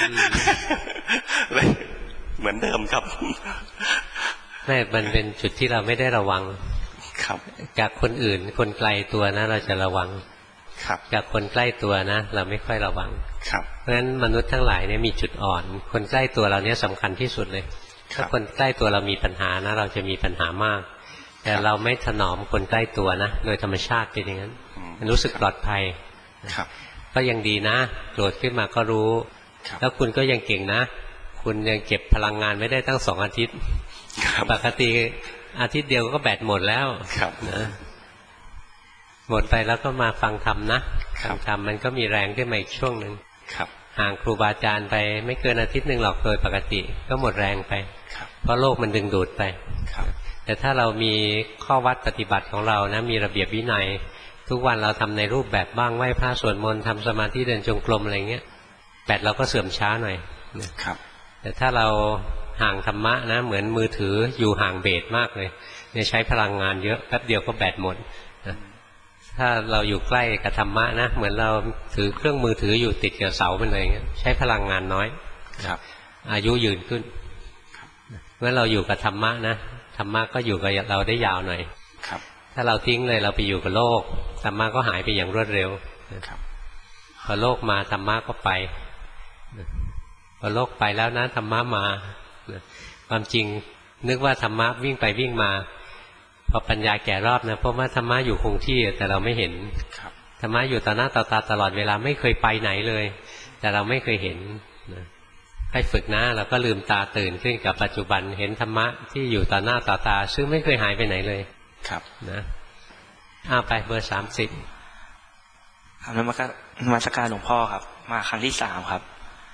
[SPEAKER 6] เหมือนเดิมครับ
[SPEAKER 1] แม่มันเป็นจุดที่เราไม่ได้ระวัง
[SPEAKER 6] ครับ
[SPEAKER 1] จากคนอื่นคนไกลตัวนะเราจะระวัง
[SPEAKER 6] ครับ
[SPEAKER 1] จากคนใกล้ตัวนะเราไม่ค่อยระวัง
[SPEAKER 6] ครับ
[SPEAKER 1] เพราะฉะนั้นมนุษย์ทั้งหลายเนี่ยมีจุดอ่อนคนใกล้ตัวเราเนี่ยสำคัญที่สุดเลยถ้าคนใกล้ตัวเรามีปัญหานะเราจะมีปัญหามากแต่เราไม่ถนอมคนใกล้ตัวนะโดยธรรมชาติเป็นอย่างนั้นมันรู้สึกปลอดภัยก็ยังดีนะโกรธขึ้นมาก็รู้แล้วคุณก็ยังเก่งนะคุณยังเก็บพลังงานไม่ได้ตั้ง2 อาทิตย์ปกติอาทิตย์เดียวก็แบตหมดแล้วนะหมดไปแล้วก็มาฟังธรรมนะฟังธรรมมันก็มีแรงขึ้นมาอีกช่วงหนึ่งห่างครูบาอาจารย์ไปไม่เกินอาทิตย์หนึ่งหรอกโดยปกติก็หมดแรงไปเพราะโลกมันดึงดูดไปแต่ถ้าเรามีข้อวัดปฏิบัติของเรานะมีระเบียบวินัยทุกวันเราทำในรูปแบบบ้างไหว้พระสวดมนต์ทำสมาธิเดินจงกรมอะไรเงี้ยแบตเราก็เสื่อมช้าหน่อยแต่ถ้าเราห่างธรรมะนะเหมือนมือถืออยู่ห่างเบสมากเลยเนี่ยใช้พลังงานเยอะแป๊บเดียวก็แบตหมดถ้าเราอยู่ใกล้กับธรรมะนะเหมือนเราถือเครื่องมือถืออยู่ติดกับเสาเป็นอะไรเงี้ยใช้พลังงานน้อยอายุยืนขึ้นเมื่อเราอยู่กับธรรมะนะธรรมะก็อยู่กับเราได้ยาวหน่อยถ้าเราทิ้งเลยเราไปอยู่กับโลกธรรมะก็หายไปอย่างรวดเร็วพอโลกมาธรรมะก็ไปพอโลกไปแล้วนะธรรมะมาความจริงนึกว่าธรรมะวิ่งไปวิ่งมาพอปัญญาแก่รอบนะเพราะว่าธรรมะอยู่คงที่แต่เราไม่เห็นธรรมะอยู่ต่อหน้าต่อตาตลอดเวลาไม่เคยไปไหนเลยแต่เราไม่เคยเห็นให้ฝึกนะเราก็ลืมตาตื่นขึ้นกับปัจจุบันเห็นธรรมะที่อยู่ต่อหน้าต่อตาซึ่งไม่เคยหายไปไหนเลยนะไปเบอร์30
[SPEAKER 7] ครับนมัสการหลวงพ่อครับมาครั้งที่3ครับ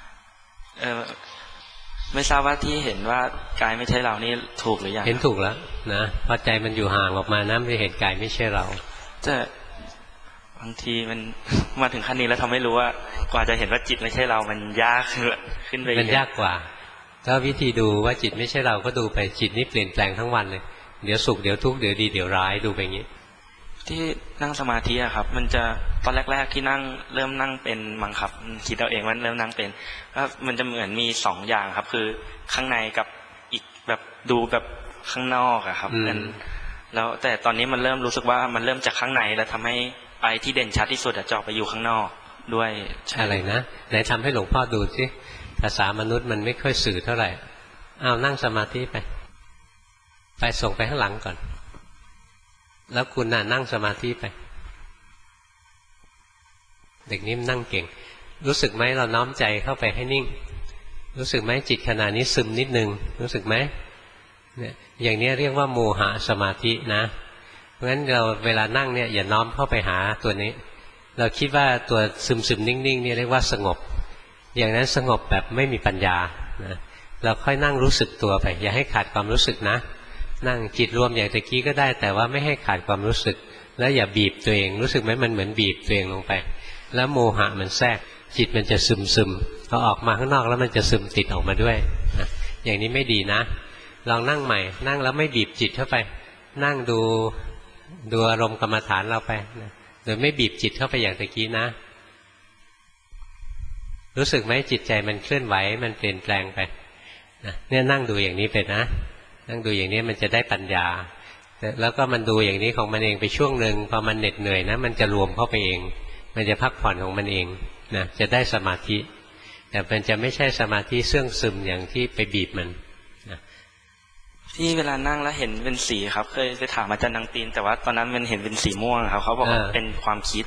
[SPEAKER 7] ไม่ทราบว่าที่เห็นว่ากายไม่ใช่เรานี่ถูกหรือยัง
[SPEAKER 1] เห็นถูกแล้วนะพอใจมันอยู่ห่างออกมานะไม่เห็นกายไม่ใช่เรา
[SPEAKER 7] จะบางทีมันมาถึงขั้นนี้แล้วทำให้รู้ว่ากว่าจะเห็นว่าจิตไม่ใช่เรามันยากขึ้นไป
[SPEAKER 1] มันยากกว่าถ้าวิธีดูว่าจิตไม่ใช่เราก็ดูไปจิตนี่เปลี่ยนแปลงทั้งวันเลยเดี๋ยวสุขเดี๋ยวทุกข์เดี๋ยวดีเดี๋ยวร้ายดูไปอย่างนี้
[SPEAKER 7] ที่นั่งสมาธิอะครับมันจะตอนแรกๆที่นั่งเริ่มนั่งเป็นมั้งครับคิดเอาเองว่าเริ่มนั่งเป็นแล้วมันจะเหมือนมี2 อย่างครับคือข้างในกับอีกแบบดูแบบข้างนอกอะครับแล้วแต่ตอนนี้มันเริ่มรู้สึกว่ามันเริ่มจากข้างในแล้วทำให้ไอ้ที่เด่นชัดที่สุดจะออกไปอยู่ข้างนอกด้วย
[SPEAKER 1] อะไรนะไหนทำให้หลวงพ่อดูสิภาษามนุษย์มันไม่ค่อยสื่อเท่าไหร่นั่งสมาธิไปส่งไปข้างหลังก่อนแล้วคุณน่ะนั่งสมาธิไปเด็กนี้นั่งเก่งรู้สึกไหมเราน้อมใจเข้าไปให้นิ่งรู้สึกไหมจิตขณะนี้ซึมนิดนึงรู้สึกไหมเนี่ยอย่างนี้เรียกว่าโมหะสมาธินะเพราะฉะนั้นเราเวลานั่งเนี่ยอย่าน้อมเข้าไปหาตัวนี้เราคิดว่าตัวซึมนิ่งๆนี่เรียกว่าสงบอย่างนั้นสงบแบบไม่มีปัญญานะเราค่อยนั่งรู้สึกตัวไปอย่าให้ขาดความรู้สึกนะนั่งจิตรวมอย่างตะกี้ก็ได้แต่ว่าไม่ให้ขาดความรู้สึกแล้วอย่าบีบตัวเองรู้สึกไหมมันเหมือนบีบตัวเองลงไปแล้วโมหะมันแทรกจิตมันจะซึมพอออกมาข้างนอกแล้วมันจะซึมติดออกมาด้วยนะอย่างนี้ไม่ดีนะลองนั่งใหม่นั่งแล้วไม่บีบจิตเข้าไปนั่งดูอารมณ์กรรมฐานเราไปนะโดยไม่บีบจิตเข้าไปอย่างตะกี้นะรู้สึกไหมจิตใจมันเคลื่อนไหวมันเปลี่ยนแปลงไปนะเนี่ยนั่งดูอย่างนี้ไปนะนั่งดูอย่างนี้มันจะได้ปัญญาแล้วก็มันดูอย่างนี้ของมันเองไปช่วงหนึ่งพอมันเหน็ดเหนื่อยนะมันจะรวมเข้าไปเองมันจะพักผ่อนของมันเองนะจะได้สมาธิแต่มันจะไม่ใช่สมาธิเสื่องซึมอย่างที่ไปบีบมันนะ
[SPEAKER 7] ที่เวลานั่งแล้วเห็นเป็นสีครับเคยไปถามอาจารย์นางตีนแต่ว่าตอนนั้นมันเห็นเป็นสีม่วงครับเขาบอกว่าเป็นความคิด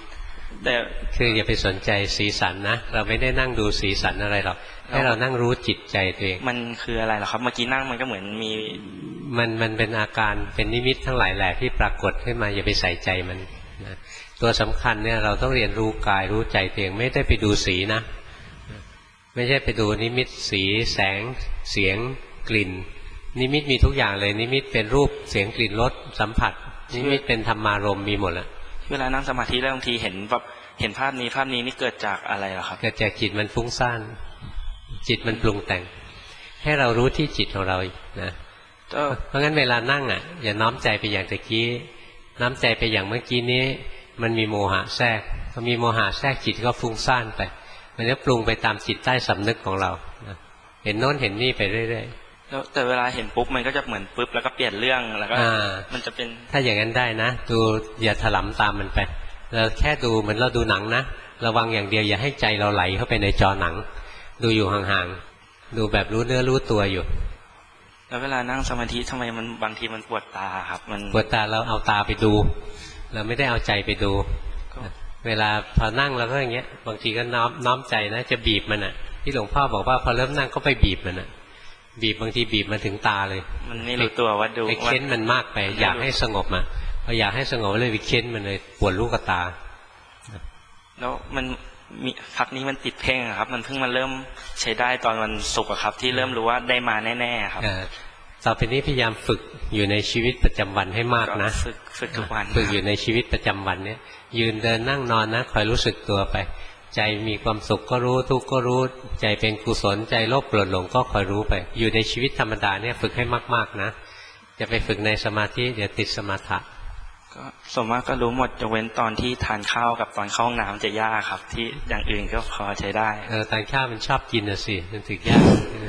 [SPEAKER 7] แต่
[SPEAKER 1] คืออย่าไปสนใจสีสันนะเราไม่ได้นั่งดูสีสันอะไรหรอกให้เรานั่งรู้จิตใจตัวเอง
[SPEAKER 7] มันคืออะไรหรอครับเมื่อกี้นั่งมันก็เหมือนมี
[SPEAKER 1] มันเป็นอาการเป็นนิมิตทั้งหลายแหละที่ปรากฏขึ้นมาอย่าไปใส่ใจมันนะตัวสำคัญเนี่ยเราต้องเรียนรู้กายรู้ใจตัวเองไม่ได้ไปดูสีนะไม่ใช่ไปดูนิมิตสีแสงเสียงกลิ่นนิมิตมีทุกอย่างเลยนิมิตเป็นรูปเสียงกลิ่นรสสัมผัสนิมิตเป็นธรรมารมณ์มีหมดแล้ว
[SPEAKER 7] เวลานั่งสมาธิแล้วบางทีเห็นแบบเห็นภาพนี้นี่เกิดจากอะไรหรอครับ
[SPEAKER 1] เกิดจากจิตมันฟุ้งซ่านจิตมันปรุงแต่งให้เรารู้ที่จิตของเรานะเพราะงั้นเวลานั่งอ่ะอย่าน้อมใจไปอย่างตะกี้น้อมใจไปอย่างเมื่อกี้นี้มันมีโมหะแทรกพอมีโมหะแทรกจิตก็ฟุ้งซ่านไปมันจะปรุงไปตามจิตใต้สำนึกของเราเห็นโน้นเห็นนี่ไปเรื่อย
[SPEAKER 7] ๆแล้วแต่เวลาเห็นปุ๊บมันก็จะเหมือนปุ๊บแล้วก็เปลี่ยนเรื่องแล้วก็มันจะเป็น
[SPEAKER 1] ถ้าอย่างนั้นได้นะดูอย่าถลำตามมันไปเราแค่ดูเหมือนเราดูหนังนะระวังอย่างเดียวอย่าให้ใจเราไหลเข้าไปในจอหนังดูอยู่ห่างๆดูแบบรู้เนื้อรู้ตัวอยู่
[SPEAKER 7] แล้วเวลานั่งสมาธิทำไมมันบางทีมันปวดตาครับมัน
[SPEAKER 1] ปวดตาเราเอาตาไปดูเราไม่ได้เอาใจไปดูเวลาพอนั่งแล้วก็อย่างเงี้ยบางทีก็น้อมใจนะจะบีบมันอ่ะที่หลวงพ่อบอกว่าพอเริ่มนั่งก็ไปบีบมันอ่ะบีบบางทีบีบมาถึงตาเลย
[SPEAKER 7] มันไม่รู้ตัวว่าดู
[SPEAKER 1] ไปเค้นมันมากไปอยากให้สงบมาพออยากให้สงบเลยไปเค้นมันเลยปวดลูกตา
[SPEAKER 7] แล้วมันมีพักนี้มันติดเพ่งครับมันเพิ่งมาเริ่มใช้ได้ตอนวันศุกร์ครับที่เริ่มรู้ว่าได้มาแน่ๆครับ
[SPEAKER 1] ต่อไปนี้พยายามฝึกอยู่ในชีวิตประจำวันให้มากนะ
[SPEAKER 7] ฝึกทุกวัน
[SPEAKER 1] ฝึกอยู่ในชีวิตประจำวันเนี้ยยืนเดินนั่งนอนนะคอยรู้สึกตัวไปใจมีความสุขก็รู้ทุกข์ก็รู้ใจเป็นกุศลใจโลภโกรธหลงก็คอยรู้ไปอยู่ในชีวิตธรรมดาเนี่ยฝึกให้มากๆนะจะไปฝึกในสมาธิเดี๋ยวติดสมถะ
[SPEAKER 7] ก็ส่วนมากก็รู้หมดจะเว้นตอนที่ทานข้าวกับตอนเข้าห้องน้ำจะยากครับที่อย่างอื่นก็พอใช้ได้
[SPEAKER 1] ตอนข้าวมันชอบกินนะสิมันถึงยาก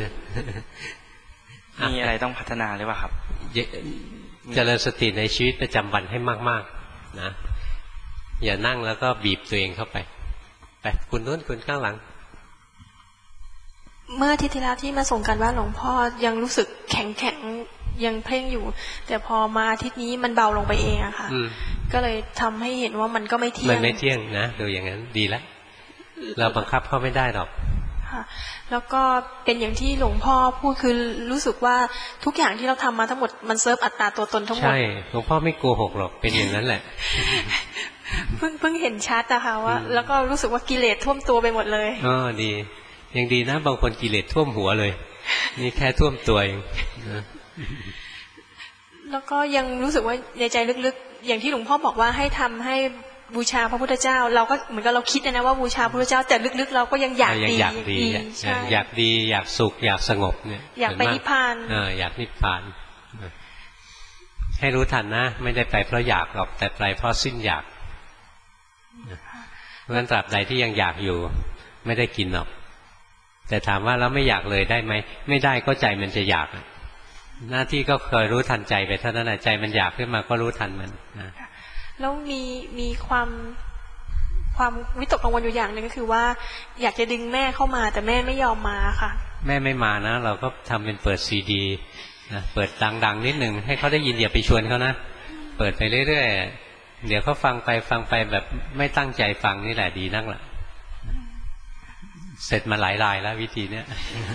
[SPEAKER 7] มีอะไรต้องพัฒนาหรือเปล่าครับ
[SPEAKER 1] เจริญสติในชีวิตประจำวันให้มากๆนะอย่านั่งแล้วก็บีบตัวเองเข้าไปไปคุณนู้นคุณข้างหลัง
[SPEAKER 8] เมื่ออาทิตย์ที่แล้วที่มาส่งกันว่าหลวงพ่อยังรู้สึกแข็งยังเพ่งอยู่แต่พอมาอาทิตย์นี้มันเบาลงไปเองอะค่ะก็เลยทำให้เห็นว่ามันก็ไม่เที่ยง
[SPEAKER 1] มันไม่เที่ยงนะดูอย่างนั้นดีแล้วเราบังคับเขาไม่ได้หรอก
[SPEAKER 8] ค่ะแล้วก็เป็นอย่างที่หลวงพ่อพูดคือรู้สึกว่าทุกอย่างที่เราทำมาทั้งหมดมันเซิร์ฟอัตตาตัวตนทั้งหมด
[SPEAKER 1] ใช่หลวงพ่อไม่โกหกหรอกเป็นอย่างนั้นแหละ
[SPEAKER 8] เพิ่งเห็นชัดนะคะว่าแล้วก็รู้สึกว่ากิเลสท่วมตัวไปหมดเลย
[SPEAKER 1] ดียังดีนะบางคนกิเลสท่วมหัวเลยนี่แค่ท่วมตัวเอง
[SPEAKER 8] แล้วก็ยังรู้สึกว่าในใจลึกๆอย่างที่หลวงพ่อบอกว่าให้ทำให้บูชาพระพุทธเจ้าเราก็เหมือนกับเราคิดนะว่าบูชาพระพุทธเจ้าแต่ลึกๆเราก็ยังอยากดี
[SPEAKER 1] อยากดีอยากสุขอยากสงบเนี่ย
[SPEAKER 8] อยากไปนิพพาน
[SPEAKER 1] อยากนิพพานให้รู้ทันนะไม่ได้ไปเพราะอยากหรอกแต่ไปเพราะสิ้นอยากเพราะฉะนั้นตราบใดที่ยังอยากอยู่ไม่ได้กินหรอกแต่ถามว่าแล้วไม่อยากเลยได้ไหมไม่ได้ก็ใจมันจะอยากหน้าที่ก็เคยรู้ทันใจไปเท่านั้นแหละใจมันอยากขึ้นมาก็รู้ทันมัน
[SPEAKER 8] แล้วมีความวิตกกังวลอยู่อย่างหนึ่งก็คือว่าอยากจะดึงแม่เข้ามาแต่แม่ไม่ยอมมาค่ะ
[SPEAKER 1] แม่ไม่มานะเราก็ทำเป็นเปิดซีดีนะเปิดดังๆนิดหนึ่งให้เขาได้ยินอย่าไปชวนเขานะเปิดไปเรื่อยๆเดี๋ยวเขาฟังไปแบบไม่ตั้งใจฟังนี่แหละดีนักล่ะเสร็จมาหลายรายแล้ววิธีเนี้ย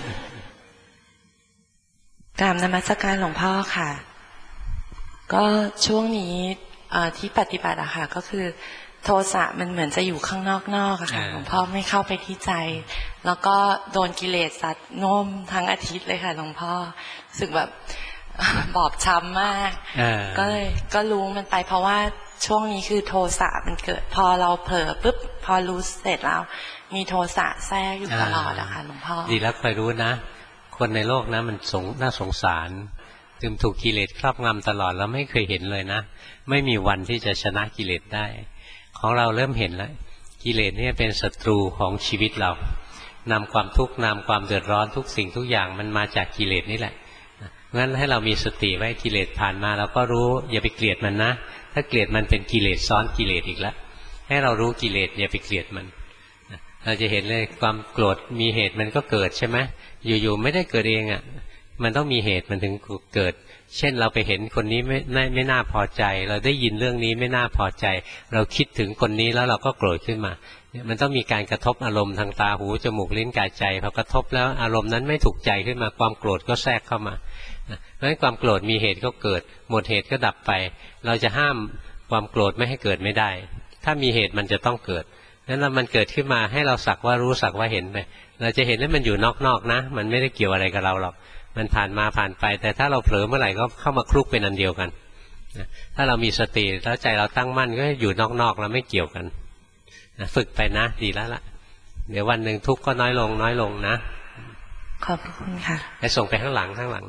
[SPEAKER 9] กราบนมัสการหลวงพ่อค่ะก็ช่วงนี้ที่ปฏิบัติอะค่ะก็คือโทสะมันเหมือนจะอยู่ข้างนอกอะค่ะหลวงพ่อไม่เข้าไปที่ใจแล้วก็โดนกิเลสสัตว์โน้มทั้งอาทิตย์เลยค่ะหลวงพ่อรู้สึกแบบบอบช้ำมากก็รู้มันไปเพราะว่าช่วงนี้คือโทสะมันเกิดพอเราเผลอปุ๊บพอรู้เสร็จแล้วมีโทสะแทรกอยู่ตลอดอะค่ะหลวงพ่อ
[SPEAKER 1] ดีแล้วคอยรู้นะคนในโลกนะมันน่าสงสารถึงถูกกิเลสครอบงำตลอดแล้วไม่เคยเห็นเลยนะไม่มีวันที่จะชนะกิเลสได้ของเราเริ่มเห็นแล้วกิเลสเนี่ยเป็นศัตรูของชีวิตเรานำความทุกข์นำความเดือดร้อนทุกสิ่งทุกอย่างมันมาจากกิเลสนี่แหละงั้นให้เรามีสติไว้กิเลสผ่านมาเราก็รู้อย่าไปเกลียดมันนะถ้าเกลียดมันเป็นกิเลสซ้อนกิเลสอีกแล้วให้เรารู้กิเลสอย่าไปเกลียดมันเราจะเห็นเลยความโกรธมีเหตุมันก็เกิดใช่ไหมอยู่ๆไม่ได้เกิดเองอ่ะมันต้องมีเหตุมันถึงเกิดเช่นเราไปเห็นคนนี้ไม่น่าพอใจเราได้ยินเรื่องนี้ไม่น่าพอใจเราคิดถึงคนนี้แล้วเราก็โกรธขึ้นมามันต้องมีการกระทบอารมณ์ทางตาหูจมูกลิ้นกายใจพอกระทบแล้วอารมณ์นั้นไม่ถูกใจขึ้นมาความโกรธก็แทรกเข้ามาเพราะฉะนั้นความโกรธมีเหตุก็เกิดหมดเหตุก็ดับไปเราจะห้ามความโกรธไม่ให้เกิดไม่ได้ถ้ามีเหตุมันจะต้องเกิดนั้นมันเกิดขึ้นมาให้เราสักว่ารู้สักว่าเห็นไปเราจะเห็นว่ามันอยู่นอกๆนะมันไม่ได้เกี่ยวอะไรกับเราหรอกมันผ่านมาผ่านไปแต่ถ้าเราเผลอเมื่อไหร่ก็เข้ามาคลุกเป็นอันเดียวกันถ้าเรามีสติแล้วใจเราตั้งมั่นก็อยู่นอกๆแล้วไม่เกี่ยวกันฝึกไปนะดีแล้วล่ะเดี๋ยววันหนึ่งทุกข์ก็น้อยลงนะ
[SPEAKER 9] ขอบคุณค่ะ
[SPEAKER 1] ไปส่งไปข้างหลัง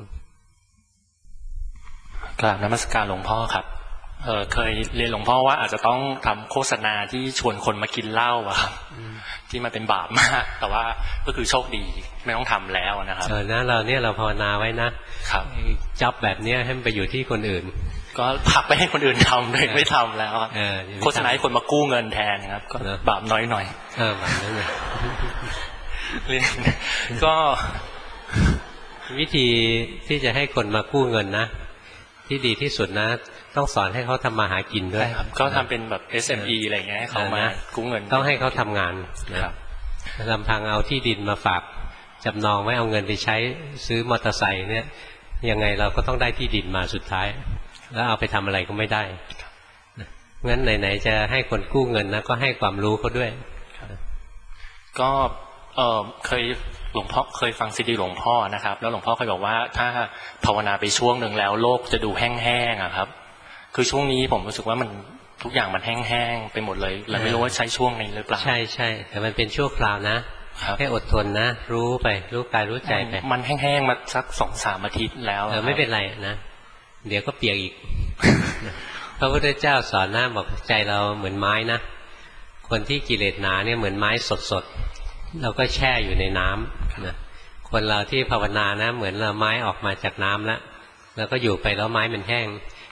[SPEAKER 10] กราบนมัสการหลวงพ่อครับเคยเรียนหลวงพ่อว่าอาจจะต้องทำโฆษณาที่ชวนคนมากินเหล้าอะครับที่มันเป็นบาปมากแต่ว่าก็คือโชคดีไม่ต้องทำแล้วนะครับ
[SPEAKER 1] นะเราภาวนาไว้นะครับจับแบบนี้ให้มันไปอยู่ที่คนอื่น
[SPEAKER 10] ก็ผลักไปให้คนอื่นทำเลยไม่ทำแล้วโฆษณาให้คนมากู้เงินแทนครับก็บาปน้อยหน่อย
[SPEAKER 1] บาปน้อยหน่อย
[SPEAKER 10] ก็
[SPEAKER 1] วิธีที่จะให้คนมากู้เงินนะที่ดีที่สุดนะต้องสอนให้เขาทำมาหากินด้วย
[SPEAKER 10] ก็ทำเป็นแบบ SME อะไรเงี้ยให้เขามากู้เงิน
[SPEAKER 1] ต้องให้เขาทำงานนะครับลำพังเอาที่ดินมาฝากจำนองไว้เอาเงินไปใช้ซื้อมอเตอร์ไซค์เนี่ยยังไงเราก็ต้องได้ที่ดินมาสุดท้ายแล้วเอาไปทำอะไรก็ไม่ได้งั้นไหนๆจะให้คนกู้เงินนะก็ให้ความรู้เขาด้วย
[SPEAKER 10] ก็เคยหลวงพ่อเคยฟังซีดีหลวงพ่อนะครับแล้วหลวงพ่อเคยบอกว่าถ้าภาวนาไปช่วงหนึ่งแล้วโลกจะดูแห้งๆครับคือช่วงนี้ผมรู้สึกว่ามันทุกอย่างมันแห้งๆไปหมดเลยเราไม่รู้ว่าใช้ช่วงนี้หรือเปล่า
[SPEAKER 1] ใช่แต่มันเป็นชั่วคราวนะให้อดทนนะรู้ไปรู้กายรู้ใจไป
[SPEAKER 10] มันแห้งๆมาสัก 2-3 อาทิตย์แล้ว
[SPEAKER 1] ไม่เป็นไรนะเดี๋ยวก็เปียกอีกพระพุทธเจ้าสอนนะบอกใจเราเหมือนไม้นะคนที่กิเลสหนาเนี่ยเหมือนไม้สดๆเราก็แช่อยู่ในน้ำนะคนเราที่ภาวนานะเหมือนเราไม้ออกมาจากน้ำแล้วก็อยู่ไปแล้วไม้มันแห้ง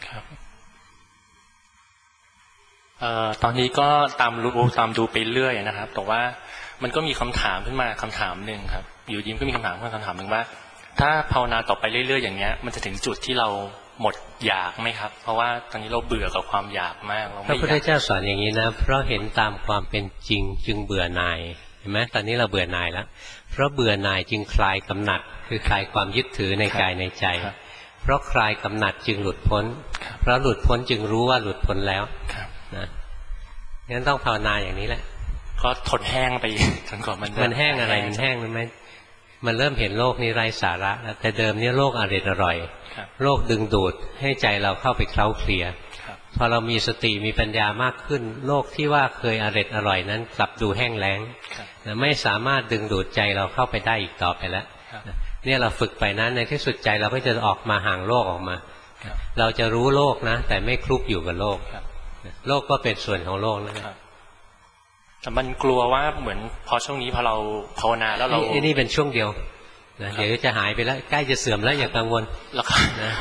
[SPEAKER 10] ตอนนี้ก็ตามดูไปเรื่อยนะครับแต่ว่ามันก็มีคำถามขึ้นมาคำถามหนึ่งครับอยู่ยิ้มก็มีคำถามหนึ่งว่าถ้าภาวนาต่อไปเรื่อยๆอย่างเงี้ยมันจะถึงจุดที่เราหมดอยากไหมครับเพราะว่าตอนนี้เราเบื่อกับความอยากมาก
[SPEAKER 1] พระพุทธเจ้าสอนอย่างนี้นะเพราะเห็นตามความเป็นจริงจึงเบื่อหน่ายเห็นไหมตอนนี้เราเบื่อหน่ายแล้วเพราะเบื่อหน่ายจึงคลายกำหนัดคือคลายความยึดถือในกายในใจเพราะคลายกำหนัดจึงหลุดพ้นเพราะหลุดพ้นจึงรู้ว่าหลุดพ้นแล้วนะงั้นต้องภาวนาอย่างนี้แหละ
[SPEAKER 10] ก็ทนแห้งไปจนกว่า
[SPEAKER 1] มันแห้งอะไรมันแห้งไหมมันเริ่มเห็นโลกนี้ไร้สาระแล้วแต่เดิมเนี่ยโลกอร่อยโลกดึงดูดให้ใจเราเข้าไปเคล้าเคลียพอเรามีสติมีปัญญามากขึ้นโลกที่ว่าเคยอร่อยนั้นกลับดูแห้งแล้งไม่สามารถดึงดูดใจเราเข้าไปได้อีกต่อไปแล้วเนี่ยเราฝึกไปนะในที่สุดใจเราก็จะออกมาห่างโลกออกมาเราจะรู้โลกนะแต่ไม่คลุกอยู่กับโลกโลกก็เป็นส่วนของโลกนะครับ
[SPEAKER 10] แต่มันกลัวว่าเหมือนพอช่วงนี้พอเราภาวนาแล้วเรา
[SPEAKER 1] นี่เป็นช่วงเดียวนะเดี๋ยวจะหายไปแล้วใกล้จะเสื่อมแล้วอย่ากังวล
[SPEAKER 10] แล้วนะ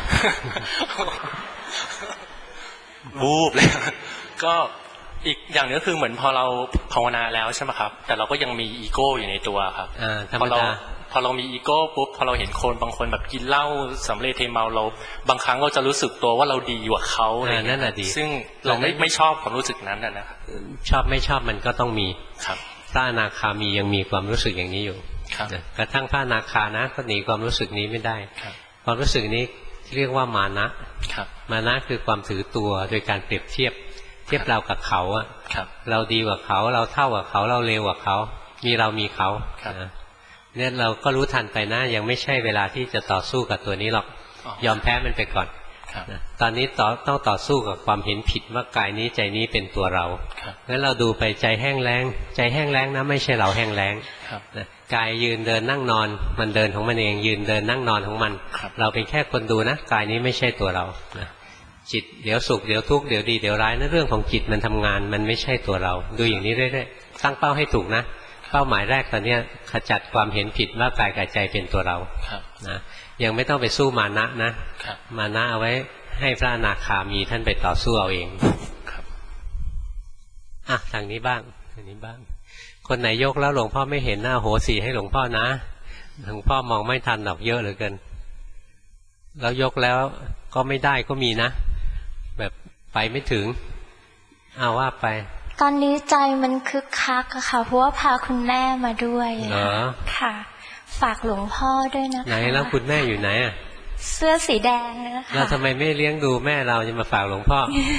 [SPEAKER 10] วูบเลยก็อีกอย่างนึงก็คือเหมือนพอเราภาวนาแล้วใช่ไหมครับแต่เราก็ยังมีอีโก้อยู่ในตัวครับพอเรามีอีโก้ปุ๊บพอเราเห็นคนบางคนแบบกินเหล้าสำเร็จเทเมาเราบางครั้งเราจะรู้สึกตัวว่าเราดีกว่าเขา
[SPEAKER 1] นั่นแหละดี
[SPEAKER 10] ซึ่งเราไม่ชอบความรู้สึกนั้นนะครับ
[SPEAKER 1] ชอบไม่ชอบมันก็ต้องมีครับพระอนาคามียังมีความรู้สึกอย่างนี้อยู่กระทั่งพระอนาคานะก็หนีความรู้สึกนี้ไม่ได้ความรู้สึกนี้เรียกว่ามานะมานะคือความถือตัวโดยการเปรียบเทียบเรากับเขาอะเราดีกว่าเขาเราเท่ากับเขาเราเลวกว่าเขามีเรามีเขาเนี่ยเราก็รู้ทันไปนะยังไม่ใช่เวลาที่จะต่อสู้กับตัวนี้หรอกยอมแพ้มันไปก่อนตอนนี้ต้องต่อสู้กับความเห็นผิดว่ากายนี้ใจนี้เป็นตัวเรางั้นเราดูไปใจแห้งแล้งใจแห้งแล้งนะไม่ใช่เราแห้งแล้งกายยืนเดินนั่งนอนมันเดินของมันเองยืนเดินนั่งนอนของมันเราเป็นแค่คนดูนะกายนี้ไม่ใช่ตัวเราจิตเดี๋ยวสุขเดี๋ยวทุกข์เดี๋ยวดีเดี๋ยวร้ายนะเรื่องของจิตมันทำงานมันไม่ใช่ตัวเราดูอย่างนี้เรื่อยๆตั้งเป้าให้ถูกนะเป้าหมายแรกตอนนี้ขจัดความเห็นผิดว่ากายกับใจเป็นตัวเรานะยังไม่ต้องไปสู้มานะนะมานะเอาไว้ให้พระอนาคามีท่านไปต่อสู้เอาเองทางนี้บ้างคนไหนยกแล้วหลวงพ่อไม่เห็นหน้าโหสีให้หลวงพ่อนะหลวงพ่อมองไม่ทันหรอกเยอะเหลือเกินแล้วยกแล้วก็ไม่ได้ก็มีนะแบบไปไม่ถึงเอาว่าไป
[SPEAKER 11] ตอนนี้ใจมันคึกคักอะค่ะเพราะว่าพาคุณแม่มาด้วยเหรอค่ะฝากหลวงพ่อด้วยนะคะไหน
[SPEAKER 1] แล้วคุณแม่อยู่ไหนอะ
[SPEAKER 11] เสื้อสีแดงนะคะ
[SPEAKER 1] เราทำไมไม่เลี้ยงดูแม่เราจะมาฝากหลวงพ่อ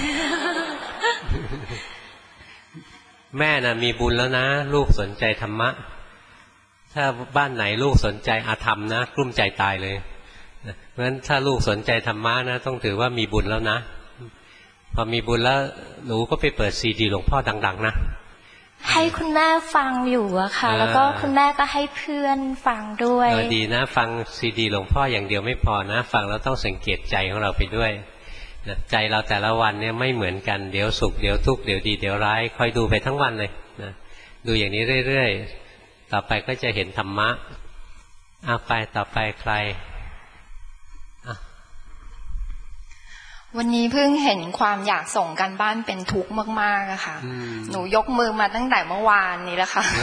[SPEAKER 1] แม่น่ะมีบุญแล้วนะลูกสนใจธรรมะถ้าบ้านไหนลูกสนใจอาธรรมนะกลุ้มใจตายเลยเพราะฉะนั้นถ้าลูกสนใจธรรมะนะต้องถือว่ามีบุญแล้วนะพอมีบุญแล้วหนูก็ไปเปิดซีดีหลวงพ่อดังๆนะ
[SPEAKER 11] ให้คุณแม่ฟังอยู่อะค่ะแล้วก็คุณแม่ก็ให้เพื่อนฟังด้วย
[SPEAKER 1] ดีนะฟังซีดีหลวงพ่ออย่างเดียวไม่พอนะฟังแล้วต้องสังเกตใจของเราไปด้วยใจเราแต่ละวันเนี่ยไม่เหมือนกันเดี๋ยวสุขเดี๋ยวทุกข์เดี๋ยวดีเดี๋ยวร้ายคอยดูไปทั้งวันเลยนะดูอย่างนี้เรื่อยๆต่อไปก็จะเห็นธรรมะเอาไปต่อไปใคร
[SPEAKER 2] วันนี้เพิ่งเห็นความอยากส่งกันบ้านเป็นทุกข์มากๆอะค่ะหนูยกมือมาตั้งแต่เมื่อวานนี้แล้วค่ะ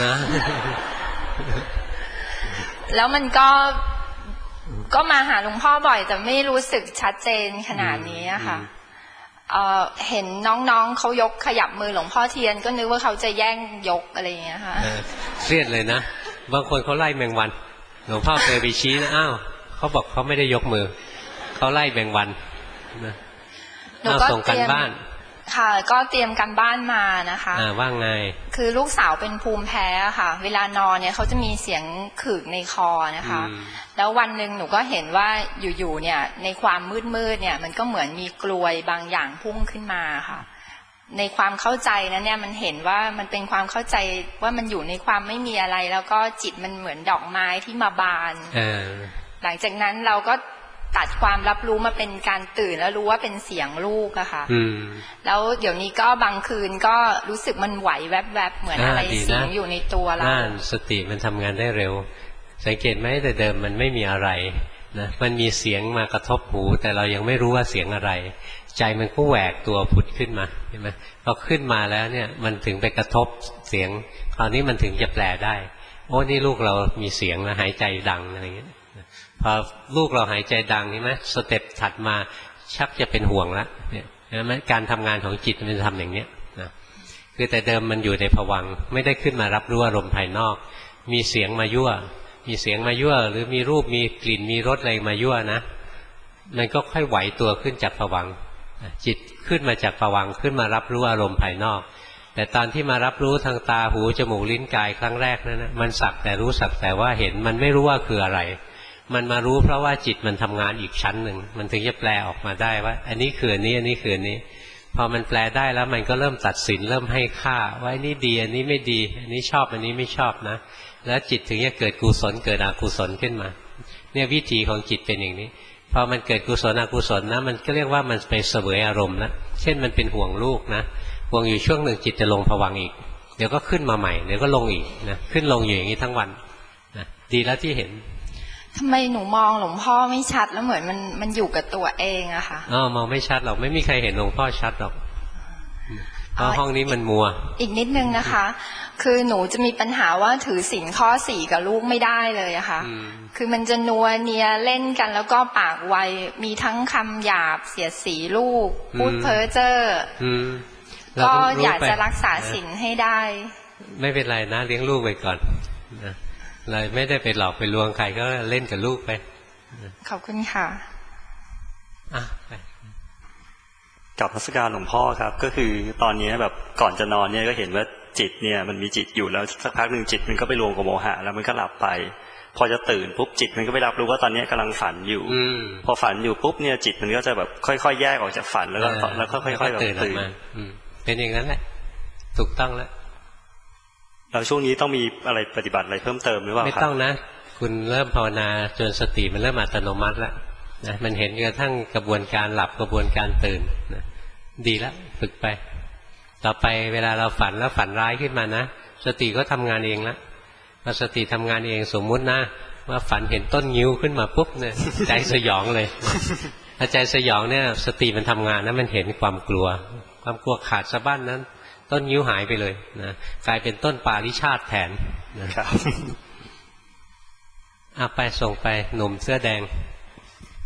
[SPEAKER 2] แล้วมันก็มาหาหลวงพ่อบ่อยแต่ไม่รู้สึกชัดเจนขนาดนี้อะค่ะเห็นน้องๆเขายกขยับมือหลวงพ่อเทียนก็นึกว่าเขาจะแย่งยกอะไรอย่างเงี้ยค่ะ
[SPEAKER 1] เครียดเลยนะบางคนเขาไล่แมงวันหลวงพ่อเคยไปชี้นะอ้าวเขาบอกเขาไม่ได้ยกมือเขาไล่แมงวันนะส่งกันบ้าน
[SPEAKER 2] ค่ะก็เตรียมกันบ้านมานะคะ
[SPEAKER 1] ว่าไง
[SPEAKER 2] คือลูกสาวเป็นภูมิแพ้ค่ะเวลานอนเนี่ยเขาจะมีเสียงขึกในคอนะคะแล้ววันหนึ่งหนูก็เห็นว่าอยู่ๆเนี่ยในความมืดๆเนี่ยมันก็เหมือนมีกลวยบางอย่างพุ่งขึ้นมาค่ะในความเข้าใจนั้นเนี่ยมันเห็นว่ามันเป็นความเข้าใจว่ามันอยู่ในความไม่มีอะไรแล้วก็จิตมันเหมือนดอกไม้ที่มาบานหลังจากนั้นเราก็ตัดความรับรู้มาเป็นการตื่นแล้วรู้ว่าเป็นเสียงลูกอะค่ะแล้วเดี๋ยวนี้ก็บางคืนก็รู้สึกมันไหวแวบๆเหมือนอะไรเสียงอยู่ในตัวเรา
[SPEAKER 1] สติมันทำงานได้เร็วสังเกตไหมแต่เดิมมันไม่มีอะไรนะมันมีเสียงมากระทบหูแต่เรายังไม่รู้ว่าเสียงอะไรใจมันก็แหวกตัวผุดขึ้นมาเห็นไหมพอขึ้นมาแล้วเนี่ยมันถึงไปกระทบเสียงคราวนี้มันถึงจะแปลได้โอ้นี่ลูกเรามีเสียงแล้วหายใจดังอะไรอย่างเงี้ยพอลูกเราหายใจดังใช่ไหมสเต็ปถัดมาชักจะเป็นห่วงแล้วเนี่ยนะการทำงานของจิตมันจะทำอย่างเนี้ยนะคือแต่เดิมมันอยู่ในภวังค์ไม่ได้ขึ้นมารับรู้อารมณ์ภายนอกมีเสียงมายั่วมีเสียงมายั่วหรือมีรูปมีกลิ่นมีรสอะไรมายั่วนะมันก็ค่อยไหวตัวขึ้นจากภวังค์จิตขึ้นมาจากภวังค์ขึ้นมารับรู้อารมณ์ภายนอกแต่ตอนที่มารับรู้ทางตาหูจมูกลิ้นกายครั้งแรกนั้นนะมันสักแต่รู้สักแต่ว่าเห็นมันไม่รู้ว่าคืออะไรมันมารู้เพราะว่าจิตมันทำงานอีกชั้นหนึ่งมันถึงจะแปลออกมาได้ว่าอันนี้คืออันนี้อันนี้คืออันนี้พอมันแปลได้แล้วมันก็เริ่มตัดสินเริ่มให้ค่าว่าอันนี้ดีอันนี้ไม่ดีอันนี้ชอบอันนี้ไม่ชอบนะแล้วจิตถึงจะเกิดกุศลเกิดอกุศลขึ้นมาเนี่ยวิธีของจิตเป็นอย่างนี้พอมันเกิดกุศลอกุศลนะมันก็เรียกว่ามันไปเสวยอารมณ์นะเช่นมันเป็นห่วงลูกนะห่วงอยู่ช่วงหนึ่งจิตจะลงภวังค์อีกเดี๋ยวก็ขึ้นมาใหม่เดี๋ยวก็ลงอีกนะขึ้นลงอยู่อย่างนี้ทั้งวันนะดีแล้วที่เห็น
[SPEAKER 2] ทำไมหนูมองหลวงพ่อไม่ชัดแล้วเหมือนมันอยู่กับตัวเองอะค่ะ
[SPEAKER 1] มองไม่ชัดหรอกไม่มีใครเห็นหลวงพ่อชัดหรอกเพราะห้องนี้มันมัว
[SPEAKER 2] อีกนิดนึงนะคะคือหนูจะมีปัญหาว่าถือศีลข้อ 4กับลูกไม่ได้เลยอะค่ะคือมันจะนัวเนียเล่นกันแล้วก็ปากไวมีทั้งคำหยาบเสียดสีลูกพูดเพ้อเจ้อก็อยากจะรักษาศีลให้ได้
[SPEAKER 1] ไม่เป็นไรนะเลี้ยงลูกไปก่อนนะเลยไม่ได้ไปหลอกไปลวงใครก็เล่นกับลูกไป
[SPEAKER 2] ขอบคุณค่ะ
[SPEAKER 1] ไป
[SPEAKER 12] กับนมัสการหลวงพ่อครับก็คือตอนนี้แบบก่อนจะนอนเนี่ยก็เห็นว่าจิตเนี่ยมันมีจิตอยู่แล้วสักพักหนึ่งจิตมันก็ไปรวมกับโมหะแล้วมันก็หลับไปพอจะตื่นปุ๊บจิตมันก็ไปรับรู้ว่าตอนนี้กำลังฝันอยู่พอฝันอยู่ปุ๊บเนี่ยจิตมันก็จะแบบค่อยๆแยกออกจากฝันแล้วก็ค่อยๆแบบตื่น
[SPEAKER 1] เป็นอย่างนั้นแหละถูกต้องแล้ว
[SPEAKER 12] แล้วช่วงนี้ต้องมีอะไรปฏิบัติอะไรเพิ่มเติมหรือเปล่าครับ
[SPEAKER 1] ไม่ต้องนะคุณเริ่มภาวนาจนสติมันเริ่มอัตโนมัติแล้วนะมันเห็นกระทั่งกระบวนการหลับกระบวนการตื่นนะดีแล้วฝึกไปต่อไปเวลาเราฝันแล้วฝันร้ายขึ้นมานะสติก็ทำงานเองละพอสติทำงานเองสมมุตินะว่าฝันเห็นต้นงิ้วขึ้นมาปุ๊บเนี่ยใจสยองเลยถ้าใจสยองเนี่ยสติมันทำงานนะมันเห็นความกลัวขาดสะบั้นนั้นต้นงิ้วหายไปเลยนะกลายเป็นต้นปาริชาติแทนนะครับไปส่งไปหนุ่มเสื้อแดง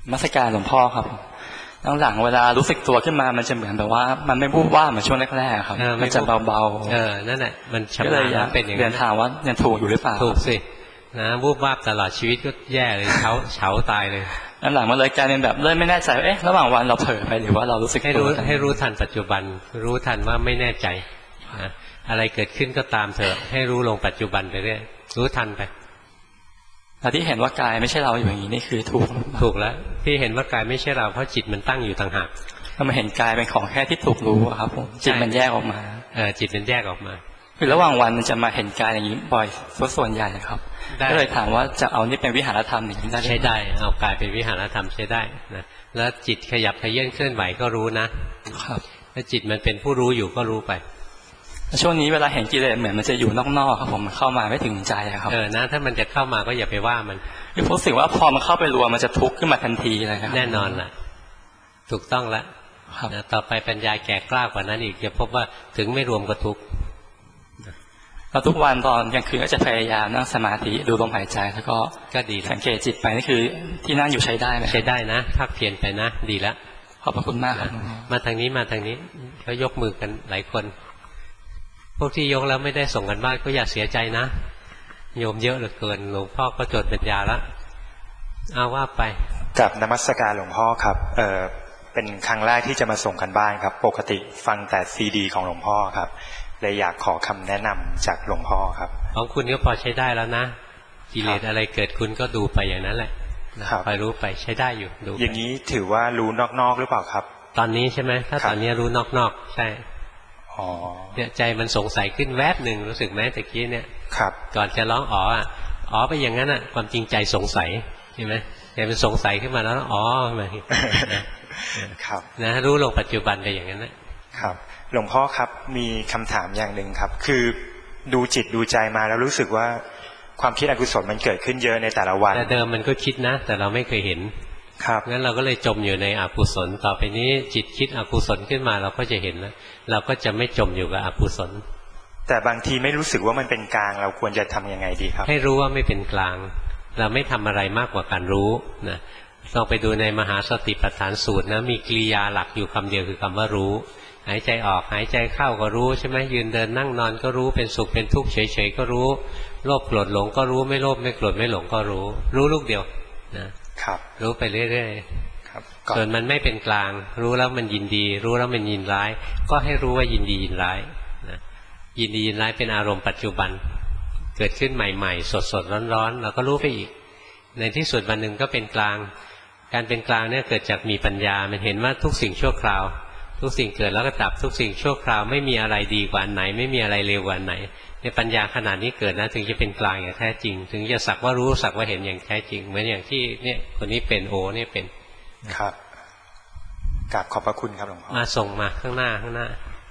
[SPEAKER 13] นมัสการหลวงพ่อครับหลังเวลารู้สึกตัวขึ้นมามันจะเหมือนแบบว่ามันไม่วูบว่าเหมือนช่วงแรกๆครับมันจะเบา
[SPEAKER 1] ๆนั่นแหละมันชำนาญเป็นอย่างนั้นเรียน
[SPEAKER 13] ถามว่ายังถูกอยู่หรือเปล่า
[SPEAKER 1] ถูกสินะวูบวาบตลอดชีวิตก็แย่เลยเฉาตายเลย
[SPEAKER 13] หลังมาเลยกลายเป็นแบบเริ่มไม่แน่ใจระหว่างวันเราเผลอไปหรือว่าเรารู้สึก
[SPEAKER 1] ให้รู้ทันปัจจุบันรู้ทันว่าไม่แน่ใจนะอะไรเกิดขึ้นก็ตามเถอะให้รู้ลงปัจจุบันไปเรื่อยรู้ทันไป
[SPEAKER 13] แต่ที่เห็นว่ากายไม่ใช่เราอยู่อย่างนี้นี่คือ
[SPEAKER 1] ถูกแล้วที่เห็นว่ากายไม่ใช่เราเพราะจิตมันตั้งอยู่ต่างหาก
[SPEAKER 13] ถ้ามาเห็นกายเป็นของแค่ที่ถูกรู้ครับผมจิตมันแยกออกมา
[SPEAKER 1] จิตมันแยกออกมา
[SPEAKER 13] คือระหว่างวันมันจะมาเห็นกายอย่างนี้บ่อยส่วนใหญ่ครับก็เลยถามว่าจะเอานี่เป็นวิหารธรรมอย่างนี้ได้
[SPEAKER 1] ใช้ได้เอากายเป็นวิหารธรรมใช้ได้นะแล้วจิตขยับขยื่นเคลื่อนไหวก็รู้นะครับถ้าจิตมันเป็นผู้รู้อยู่ก็รู้ไป
[SPEAKER 13] ช่วงนี้เวลาเห็นกิเลสเหมือนมันจะอยู่นอกๆครับผมมันเข้ามาไม่ถึงใจครับ
[SPEAKER 1] นะถ้ามันจะเข้ามาก็อย่าไปว่ามัน
[SPEAKER 13] คือผมรู้สึกว่าพอมันเข้าไปรวมมันจะทุกข์ขึ้นมาทันทีเลยครับ
[SPEAKER 1] แน่นอนล่ะถูกต้องแล้วนะต่อไปปัญญาแก่กล้ากว่านั้นอีกจะพบว่าถึงไม่รวมก็ทุกข์
[SPEAKER 13] แล้วทุกวันตอนกลางคืนก็จะพยายามนั่งสมาธิดูลมหายใจแล้วก็
[SPEAKER 1] ดี
[SPEAKER 13] สังเกตจิตไปนี่คือที่นั่งอยู่ใช้ได้ไหม
[SPEAKER 1] ใช้ได้นะภาคเพียรไปนะดีแล้ว
[SPEAKER 13] ขอบพระคุณมาก
[SPEAKER 1] มาทางนี้เขายกมือกันหลายคนพวกที่ยกแล้วไม่ได้ส่งกันบ้านก็อย่าเสียใจนะโยมเยอะเหลือเกินหลวงพ่อก็จดปัญญาละเอาว่าไป
[SPEAKER 14] กับนมัสการหลวงพ่อครับเป็นครั้งแรกที่จะมาส่งกันบ้านครับปกติฟังแต่ซีดีของหลวงพ่อครับเลยอยากขอคำแนะนำจากหลวงพ่อครับ
[SPEAKER 1] ของคุณก็พอใช้ได้แล้วนะกิเลสอะไรเกิดคุณก็ดูไปอย่างนั้นแหละคอยรู้ไปใช้ได้อยู่ดู
[SPEAKER 14] อย่างนี้ถือว่ารู้นอกๆหรือเปล่าครับ
[SPEAKER 1] ตอนนี้ใช่ไหมถ้าตอนนี้รู้นอกๆใช่เนี่ยใจมันสงสัยขึ้นแวบหนึ่งรู้สึกไหมตะกี้เนี่ย
[SPEAKER 14] ครับ
[SPEAKER 1] ก่อนจะร้องอ๋อไปอย่างนั้นความจริงใจสงสัยใช่ไหมใจมันสงสัยขึ้นมาแล้วอ๋อมา
[SPEAKER 14] ครับ
[SPEAKER 1] นะรู้ลงปัจจุบันไปอย่างนั้น
[SPEAKER 14] นะครับหลวงพ่อครับมีคำถามอย่างหนึ่งครับคือดูจิตดูใจมาแล้วรู้สึกว่าความคิดอกุศลมันเกิดขึ้นเยอะในแต่ละวัน
[SPEAKER 1] แต่เดิมมันก็คิดนะแต่เราไม่เคยเห็น
[SPEAKER 14] ครับ
[SPEAKER 1] งั้นเราก็เลยจมอยู่ในอกุศลต่อไปนี้จิตคิดอกุศลขึ้นมาเราก็จะเห็นแล้วเราก็จะไม่จมอยู่กับอกุศล
[SPEAKER 14] แต่บางทีไม่รู้สึกว่ามันเป็นกลางเราควรจะทำยังไงดีครับ
[SPEAKER 1] ให้รู้ว่าไม่เป็นกลางเราไม่ทำอะไรมากกว่าการรู้นะลองไปดูในมหาสติปัฏฐานสูตรนะมีกริยาหลักอยู่คำเดียวคือคำว่ารู้หายใจออกหายใจเข้าก็รู้ใช่ไหมยืนเดินนั่งนอนก็รู้เป็นสุขเป็นทุกข์เฉยๆก็รู้โลภโกรธหลงก็รู้ไม่โลภไม่โกรธไม่หลงก็รู้ลูกเดียวนะครับรู้ไปเรื่อยๆครับส่วนมันไม่เป็นกลางรู้แล้วมันยินดีรู้แล้วมันยินร้ายก็ให้รู้ว่ายินดียินร้ายนะยินดียินร้ายเป็นอารมณ์ปัจจุบันเกิดขึ้นใหม่ๆสดๆร้อนๆเราก็รู้ไปอีกในที่สุดวันหนึ่งก็เป็นกลางการเป็นกลางเนี่ยเกิดจากมีปัญญามันเห็นว่าทุกสิ่งชั่วคราวทุกสิ่งเกิดแล้วก็ดับทุกสิ่งชั่วคราวไม่มีอะไรดีกว่าไหนไม่มีอะไรเลวกว่าไหนในปัญญาขนาดนี้เกิดนะถึงจะเป็นกลางอย่างแท้จริงถึงจะสักว่ารู้สักว่าเห็นอย่างแท้จริงเหมือนอย่างที่เนี่ยคนนี้เป็นโอเนี่ยเป็น
[SPEAKER 14] ครับกราบขอบพระคุณครับหลวงพ่อ
[SPEAKER 1] มาส่งมาข้างหน้า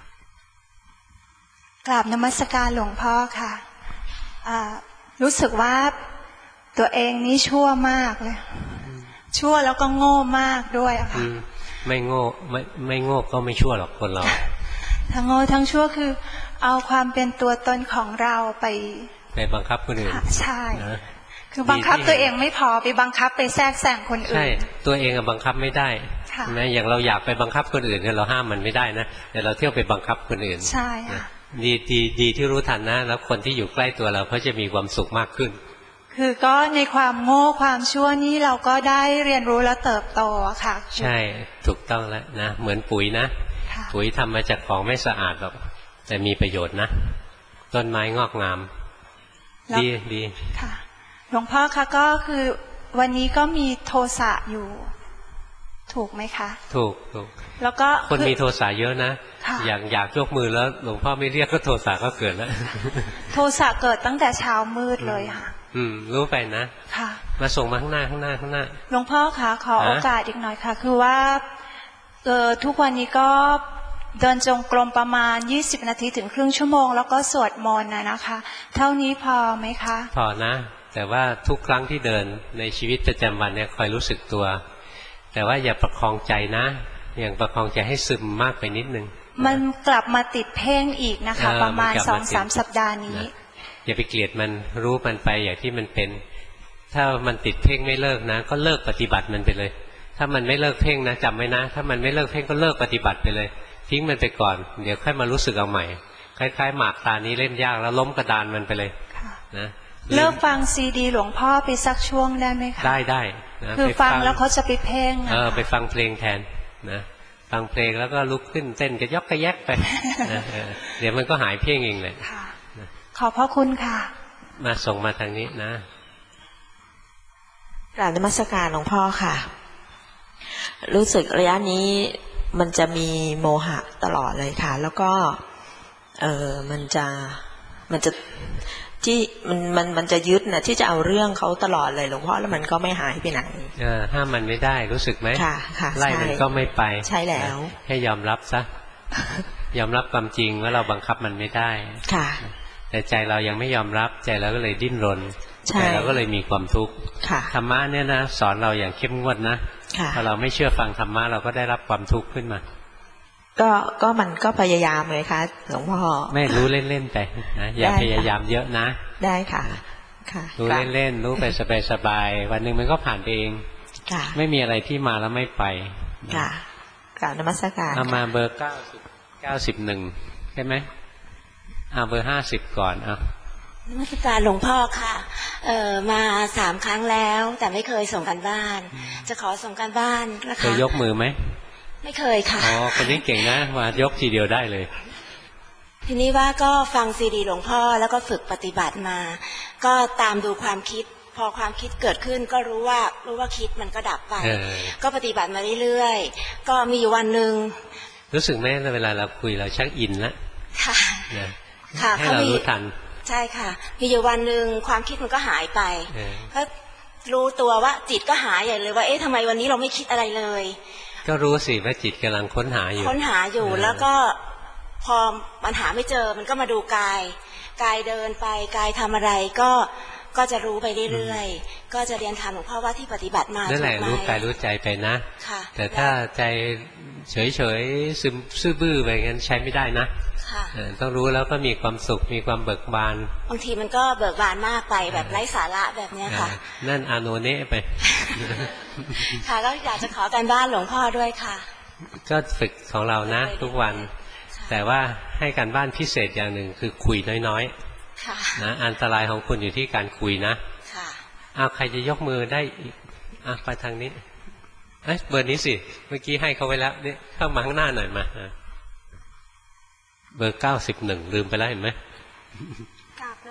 [SPEAKER 15] กราบนมัสการหลวงพ่อค่ะรู้สึกว่าตัวเองนี่ชั่วมากเลยชั่วแล้วก็โง่มากด้วยอะค่ะ
[SPEAKER 1] ไม่โง่ไม่โง่ก็ไม่ชั่วหรอกคนเรา
[SPEAKER 15] ทั้งโง่ทั้งชั่วคือเอาความเป็นตัวตนของเราไป
[SPEAKER 1] บังคับคนอื่น
[SPEAKER 15] ใช่คือบังคับตัวเองไม่พอไปบังคับไปแทรกแซงคนอื่น
[SPEAKER 1] ใช่ตัวเองบังคับไม่ได้นะอย่างเราอยากไปบังคับคนอื่นเราห้ามมันไม่ได้นะแต่เราเที่ยวไปบังคับคนอื่น
[SPEAKER 15] ใช่ค่ะ
[SPEAKER 1] ดีที่รู้ทันนะแล้วคนที่อยู่ใกล้ตัวเราเขาจะมีความสุขมากขึ้น
[SPEAKER 15] คือก็ในความโง่ความชั่วนี้เราก็ได้เรียนรู้และเติบโตค่ะ
[SPEAKER 1] ใช่ถูกต้องแล้วนะเหมือนปุ๋ยนะปุ๋ยทำมาจากของไม่สะอาดหรอกแต่มีประโยชน์นะต้นไม้งอกงามดี
[SPEAKER 15] ค่ะหลวงพ่อคะก็คือวันนี้ก็มีโทสะอยู่ถูกไหมคะ
[SPEAKER 1] ถูก
[SPEAKER 15] แล้วก็
[SPEAKER 1] คนมีโทสะเยอะนะอยากยกมือแล้วหลวงพ่อไม่เรียกก็โทสะก็เกิดแล้ว
[SPEAKER 15] โทสะเกิดตั้งแต่เช้ามืดเลยค่ะ
[SPEAKER 1] รู้ไปนะ
[SPEAKER 15] ค่ะ
[SPEAKER 1] มาส่งมาข้างหน้า
[SPEAKER 15] หลวงพ่อคะขอโอกาสอีกหน่อยค่ะคือว่าทุกวันนี้ก็เดินจงกรมประมาณ20นาทีถึงครึ่งชั่วโมงแล้วก็สวดมนต์นะคะเท่านี้พอไหมคะ
[SPEAKER 1] พอนะแต่ว่าทุกครั้งที่เดินในชีวิตประจำวันเนี่ยคอยรู้สึกตัวแต่ว่าอย่าประคองใจนะอย่างประคองใจให้ซึมมากไปนิดนึง
[SPEAKER 15] มันกลับมาติดเพ่งอีกนะคะประมาณ 2-3 สัปดาห์นี้
[SPEAKER 1] อย่าไปเกลียดมันรู้มันไปอย่างที่มันเป็นถ้ามันติดเพ่งไม่เลิกนะก็เลิกปฏิบัติมันไปเลยถ้ามันไม่เลิกเพ่งนะจำไว้นะถ้ามันไม่เลิกเพ่งก็เลิกปฏิบัติไปเลยทิ้งมันไปก่อนเดี๋ยวค่อยมารู้สึกเอาใหม่คล้ายๆหมากตานี้เล่นยากแล้วล้มกระดานมันไปเลยนะ
[SPEAKER 15] เลิกฟังซีดีหลวงพ่อไปสักช่วงได้ไหมคะ
[SPEAKER 1] ได้นะ
[SPEAKER 15] คือฟังแล้วเขาจะไปเพ่ง
[SPEAKER 1] ไปฟังเพลงแทนนะฟังเพลงแล้วก็ลุกขึ้นเต้นกระยอกกระแยกไปนะเดี๋ยวมันก็หายเพ่งเองเลย
[SPEAKER 15] ขอบพระคุณค่ะ
[SPEAKER 1] มาส่งมาทางนี้นะ
[SPEAKER 16] กราบนมัสการหลวงพ่อค่ะรู้สึกระยะนี้มันจะมีโมหะตลอดเลยค่ะแล้วก็มันจะที่มันจะยึดนะที่จะเอาเรื่องเขาตลอดเลยหลวงพ่อแล้วมันก็ไม่หายไปไหน
[SPEAKER 1] ห้ามมันไม่ได้รู้สึกไหม
[SPEAKER 16] ค่ะ
[SPEAKER 1] ไล่มันก็ไม่ไป
[SPEAKER 16] ใช่แล้ว
[SPEAKER 1] ให้ยอมรับซะยอมรับความจริงว่าเราบังคับมันไม่ได้
[SPEAKER 16] ค่ะ
[SPEAKER 1] แต่ใจเรายังไม่ยอมรับใจเราก็เลยดิ้นรนใจเราก็เลยมีความทุกข์ธรรมะเนี่ยนะสอนเราอย่างเข้มงวดนะพอเราไม่เชื่อฟังธรรมะเราก็ได้รับความทุกข์ขึ้นมา
[SPEAKER 16] ก็มันก็พยายามเลยค่ะหลวงพ่อ
[SPEAKER 1] ไม่รู้เล่นๆไปนะอย่าพยายามเยอะนะ
[SPEAKER 16] ได้ค่ะ
[SPEAKER 1] รู้เล่นๆรู้ไปสบายๆวันหนึ่งมันก็ผ่านไปเองไม่มีอะไรที่มาแล้วไม่ไป
[SPEAKER 16] ค่ะกราบนมัสการ
[SPEAKER 1] เอามาเบอร์91ใช่ไหมเอาเบอร์50ก่อนเอา
[SPEAKER 3] นมัสการหลวงพ่อค่ะมา3 ครั้งแล้วแต่ไม่เคยส่งกันบ้านจะขอส่งกันบ้านนะคะ
[SPEAKER 1] เคยยกมือไหม
[SPEAKER 3] ไม่เคยค่ะ
[SPEAKER 1] อ๋อคนนี้เก่งนะมายกทีเดียวได้เลย
[SPEAKER 3] ทีนี้ว่าก็ฟังซีดีหลวงพ่อแล้วก็ฝึกปฏิบัติมาก็ตามดูความคิดพอความคิดเกิดขึ้นก็รู้ว่าคิดมันก็ดับไปก็ปฏิบัติมาเรื่อยๆก็มีอยู่วันหนึ่ง
[SPEAKER 1] รู้สึกไหมเวลาเราคุยเราชักอินแล้ว
[SPEAKER 3] ค่ะ
[SPEAKER 1] ให้เรารู้ทัน
[SPEAKER 3] ใช่ค่ะมีอยู่วันหนึ่งความคิดมันก็หายไปก็รู้ตัวว่าจิตก็หายใหญ่เลยว่าเอ๊ะทำไมวันนี้เราไม่คิดอะไรเลย
[SPEAKER 1] ก็รู้สิว่าจิตกำลังค้นหาอยู่
[SPEAKER 3] แล้วก็พอมันหาไม่เจอมันก็มาดูกายเดินไปกายทำอะไรก็จะรู้ไปเรื่อยๆก็จะเรียนถามหลวงพ่อว่าที่ปฏิบัติมา
[SPEAKER 1] นั่นแหละรู้กายรู้ใจไปนะแต่ถ้าใจเฉยๆซึมซื่อบื้อไปงั้นใช้ไม่ได้นะต้องรู้แล้วก็มีความสุขมีความเบิกบาน
[SPEAKER 3] บางทีมันก็เบิกบานมากไปแบบไร้สาระแบบนี้ค่ะ
[SPEAKER 1] นั่นอาโนเนะไป
[SPEAKER 3] ค่ะก็อยากจะขอการบ้านหลวงพ่อด้วยค่ะ
[SPEAKER 1] ก็ฝึกของเรานะทุกวันแต่ว่าให้การบ้านพิเศษอย่างหนึ่งคือคุยน้อยๆนะอันตรายของคุณอยู่ที่การคุยนะเอาใครจะยกมือได้อีกไปทางนี้เบอร์นี้สิเมื่อกี้ให้เขาไว้แล้วนี่เข้ามาข้างหน้าหน่อยมาเบอร์91ลืมไปแล้วเห็นไหม
[SPEAKER 17] กราบน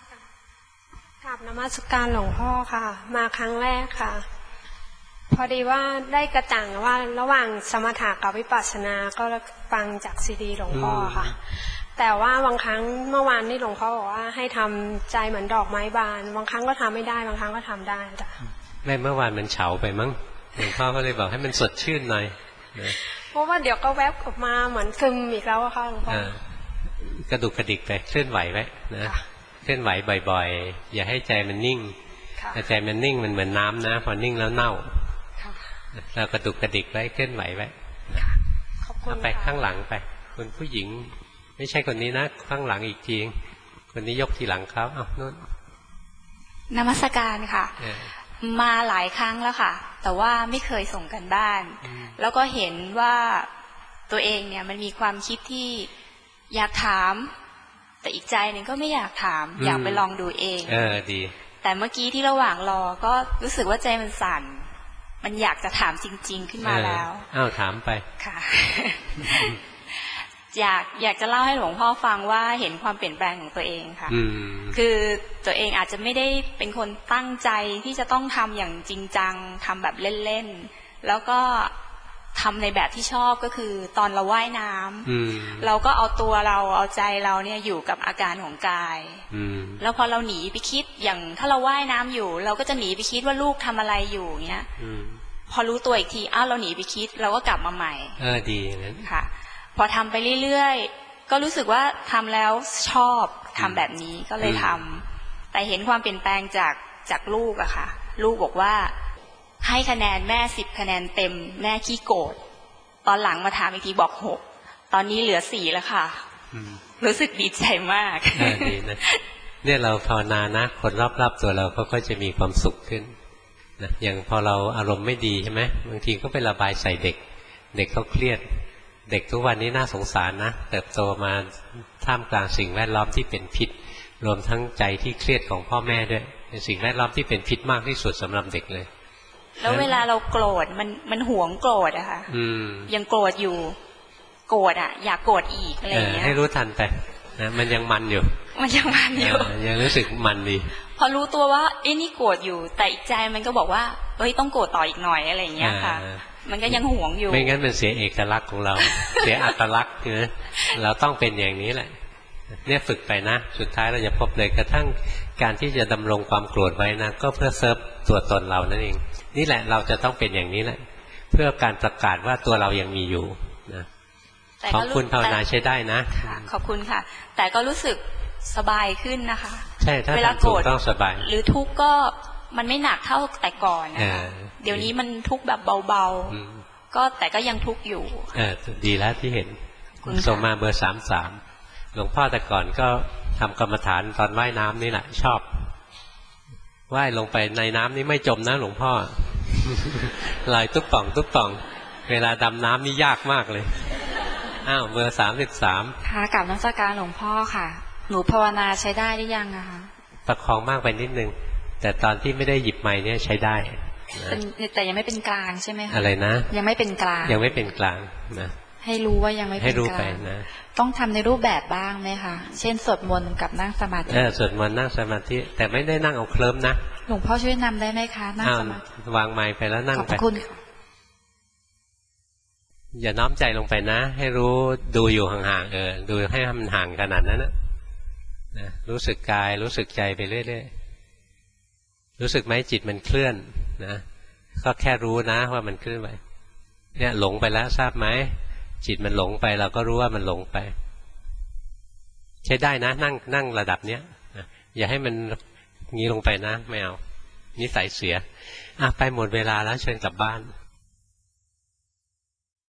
[SPEAKER 17] มัสการหลวงพ่อค่ะมาครั้งแรกค่ะพอดีว่าได้กระจ่างว่าระหว่างสมถะกับวิปัสสนาก็ฟังจากซีดีหลวงพ่อค่ะแต่ว่าบางครั้งเมื่อวานนี่หลวงพ่อบอกว่าให้ทำใจเหมือนดอกไม้บานบางครั้งก็ทำไม่ได้บางครั้งก็ทำได้จ้ะ
[SPEAKER 1] ไม่เมื่อวานมันเฉาไปมั้งหลวงพ่อก็เลยบอกให้มันสดชื่นหน่อย
[SPEAKER 17] เพราะว่าเดี๋ยวก็แวบออกมาเหมือนซึมอีกแล้วค่ะหลวงพ่
[SPEAKER 1] อกระดุกกระดิกไปเคลื่อนไหวไว้นะเคลื่อนไหวบ่อยๆอย่าให้ใจมันนิ่งถ้าใจมันนิ่งมันเหมือนน้ำนะพอนิ่งแล้วเน่าเรากระดุกกระดิกไว้เคลื่อนไหวไว้เอาไปข้างหลังไปคุณผู้หญิงไม่ใช่คนนี้นะข้างหลังอีกทีคนนี้ยกทีหลังเขานู่น
[SPEAKER 18] นมัสการค่ะมาหลายครั้งแล้วค่ะแต่ว่าไม่เคยส่งกันบ้านแล้วก็เห็นว่าตัวเองเนี่ยมันมีความคิดที่อยากถามแต่อีกใจหนึ่งก็ไม่อยากถามอยากไปลองดูเอง
[SPEAKER 1] ดี
[SPEAKER 18] แต่เมื่อกี้ที่ระหว่างรอก็รู้สึกว่าใจมันสั่นมันอยากจะถามจริงๆขึ้นมาแล้ว
[SPEAKER 1] ถามไป
[SPEAKER 18] ค่ะอยากจะเล่าให้หลวงพ่อฟังว่าเห็นความเปลี่ยนแปลงของตัวเองค่ะคือตัวเองอาจจะไม่ได้เป็นคนตั้งใจที่จะต้องทำอย่างจริงจังทำแบบเล่นๆแล้วก็ทำในแบบที่ชอบก็คือตอนเราว่ายน้ำเราก็เอาตัวเราเอาใจเราเนี่ยอยู่กับอาการของกายแล้วพอเราหนีไปคิดอย่างถ้าเราว่ายน้ำอยู่เราก็จะหนีไปคิดว่าลูกทำอะไรอยู่เงี้ยพอรู้ตัวอีกทีเราหนีไปคิดเราก็กลับมาใหม่
[SPEAKER 1] ดีนั้น
[SPEAKER 18] ค่ะพอทำไปเรื่อยๆก็รู้สึกว่าทำแล้วชอบทำแบบนี้ก็เลยทำแต่เห็นความเปลี่ยนแปลงจากลูกอะค่ะลูกบอกว่าให้คะแนนแม่10 คะแนนเต็มแม่ขี้โกรธตอนหลังมาถามอีกทีบอก6ตอนนี้เหลือ4แล้วค่ะรู้สึกดีใจมาก
[SPEAKER 1] ดีนะเนี่ยเราภาวนานะคนรอบๆตัวเราก็จะมีความสุขขึ้นนะอย่างพอเราอารมณ์ไม่ดีใช่ไหมบางทีก็ไประบายใส่เด็กเด็กเขาเครียดเด็กทุกวันนี้น่าสงสารนะเติบโตมาท่ามกลางสิ่งแวดล้อมที่เป็นพิษรวมทั้งใจที่เครียดของพ่อแม่ด้วยเป็นสิ่งแวดล้อมที่เป็นพิษมากที่สุดสำหรับเด็กเลย
[SPEAKER 18] แล้วเวลาเราโกรธมันหวงโกรธอะค่ะยังโกรธอยู่โกรธอะอยากโกรธอีกอะไรอย่างเงี้ย
[SPEAKER 1] ให้รู้ทันไปนะมันยังมันอยู่ยังรู้สึกมันดี
[SPEAKER 18] พอรู้ตัวว่านี่โกรธอยู่แต่อีกใจมันก็บอกว่าต้องโกรธต่ออีกหน่อยอะไรอย่างเงี้ยค่ะมันก็ยังหวงอยู่
[SPEAKER 1] ไม่งั้นมันเสียเอกลักษณ์ของเรา เสียอัตลักษณ์นะเราต้องเป็นอย่างนี้แหละเนี่ยฝึกไปนะสุดท้ายเราจะพบเลยกระทั่งการที่จะดำรงความโกรธไว้นะก็เพื่อเซิร์ฟตัวตนเรานั่นเองนี่แหละเราจะต้องเป็นอย่างนี้แหละเพื่อการประกาศว่าตัวเรายังมีอยู่นะของคุณภาวนาใช้ได้นะ
[SPEAKER 18] ขอบคุณค่ะแต่ก็รู้สึกสบายขึ้นนะคะ
[SPEAKER 1] ใช่ถ้าทำถูกต้องสบาย
[SPEAKER 18] หรือทุกข์ก็มันไม่หนักเท่าแต่ก่อนนะคะเดี๋ยวนี้มันทุกข์แบบเบาๆก็แต่ก็ยังทุกข์อยู่
[SPEAKER 1] ดีแล้วที่เห็นส่งมาเบอร์33หลวงพ่อแต่ก่อนก็ทำกรรมฐานตอนว่ายน้ำนี่แหละชอบว่ายลงไปในน้ำนี่ไม่จมนะหลวงพ่อลอยตุ๊บป่องตุ๊บป่องเวลาดำน้ำนี่ยากมากเลยเบอร์33
[SPEAKER 2] ค่ะกราบนมัสการหลวงพ่อค่ะหนูภาวนาใช้ได้หรือยังอะคะ
[SPEAKER 1] ประคองมากไปนิดนึงแต่ตอนที่ไม่ได้หยิบไม้เนี่ยใช้ได้
[SPEAKER 2] แต่ยังไม่เป็นกลางใช่ไหมคะ
[SPEAKER 1] อะไรนะ
[SPEAKER 2] ยังไม่เป็นกลาง
[SPEAKER 1] ยังไม่เป็นกลางนะ
[SPEAKER 2] ให้รู้ว่ายังไม่เป็นกลางต้องทำในรูปแบบบ้างไหมคะเช่นสวดมนต์กับนั่งสมาธิ
[SPEAKER 1] สวดมนต์นั่งสมาธิแต่ไม่ได้นั่งเอาเคลิ้มนะ
[SPEAKER 2] หลวงพ่อช่วยนำได้ไหมคะนั่งสมาธิ
[SPEAKER 1] วางไม้ไปแล้วนั่งไป
[SPEAKER 2] ขอบคุณค่ะ
[SPEAKER 1] อย่าน้อมใจลงไปนะให้รู้ดูอยู่ห่างๆดูให้มันห่างขนาดนั้นนะรู้สึกกายรู้สึกใจไปเรื่อยๆรู้สึกไหมจิตมันเคลื่อนนะก็แค่รู้นะว่ามันเคลื่อนไปเนี่ยหลงไปแล้วทราบไหมจิตมันหลงไปเราก็รู้ว่ามันหลงไปใช้ได้นะนั่งระดับเนี้ยอย่าให้มันงี้ลงไปนะไม่เอานิสัยเสียไปหมดเวลาแล้วเชิญกลับบ้าน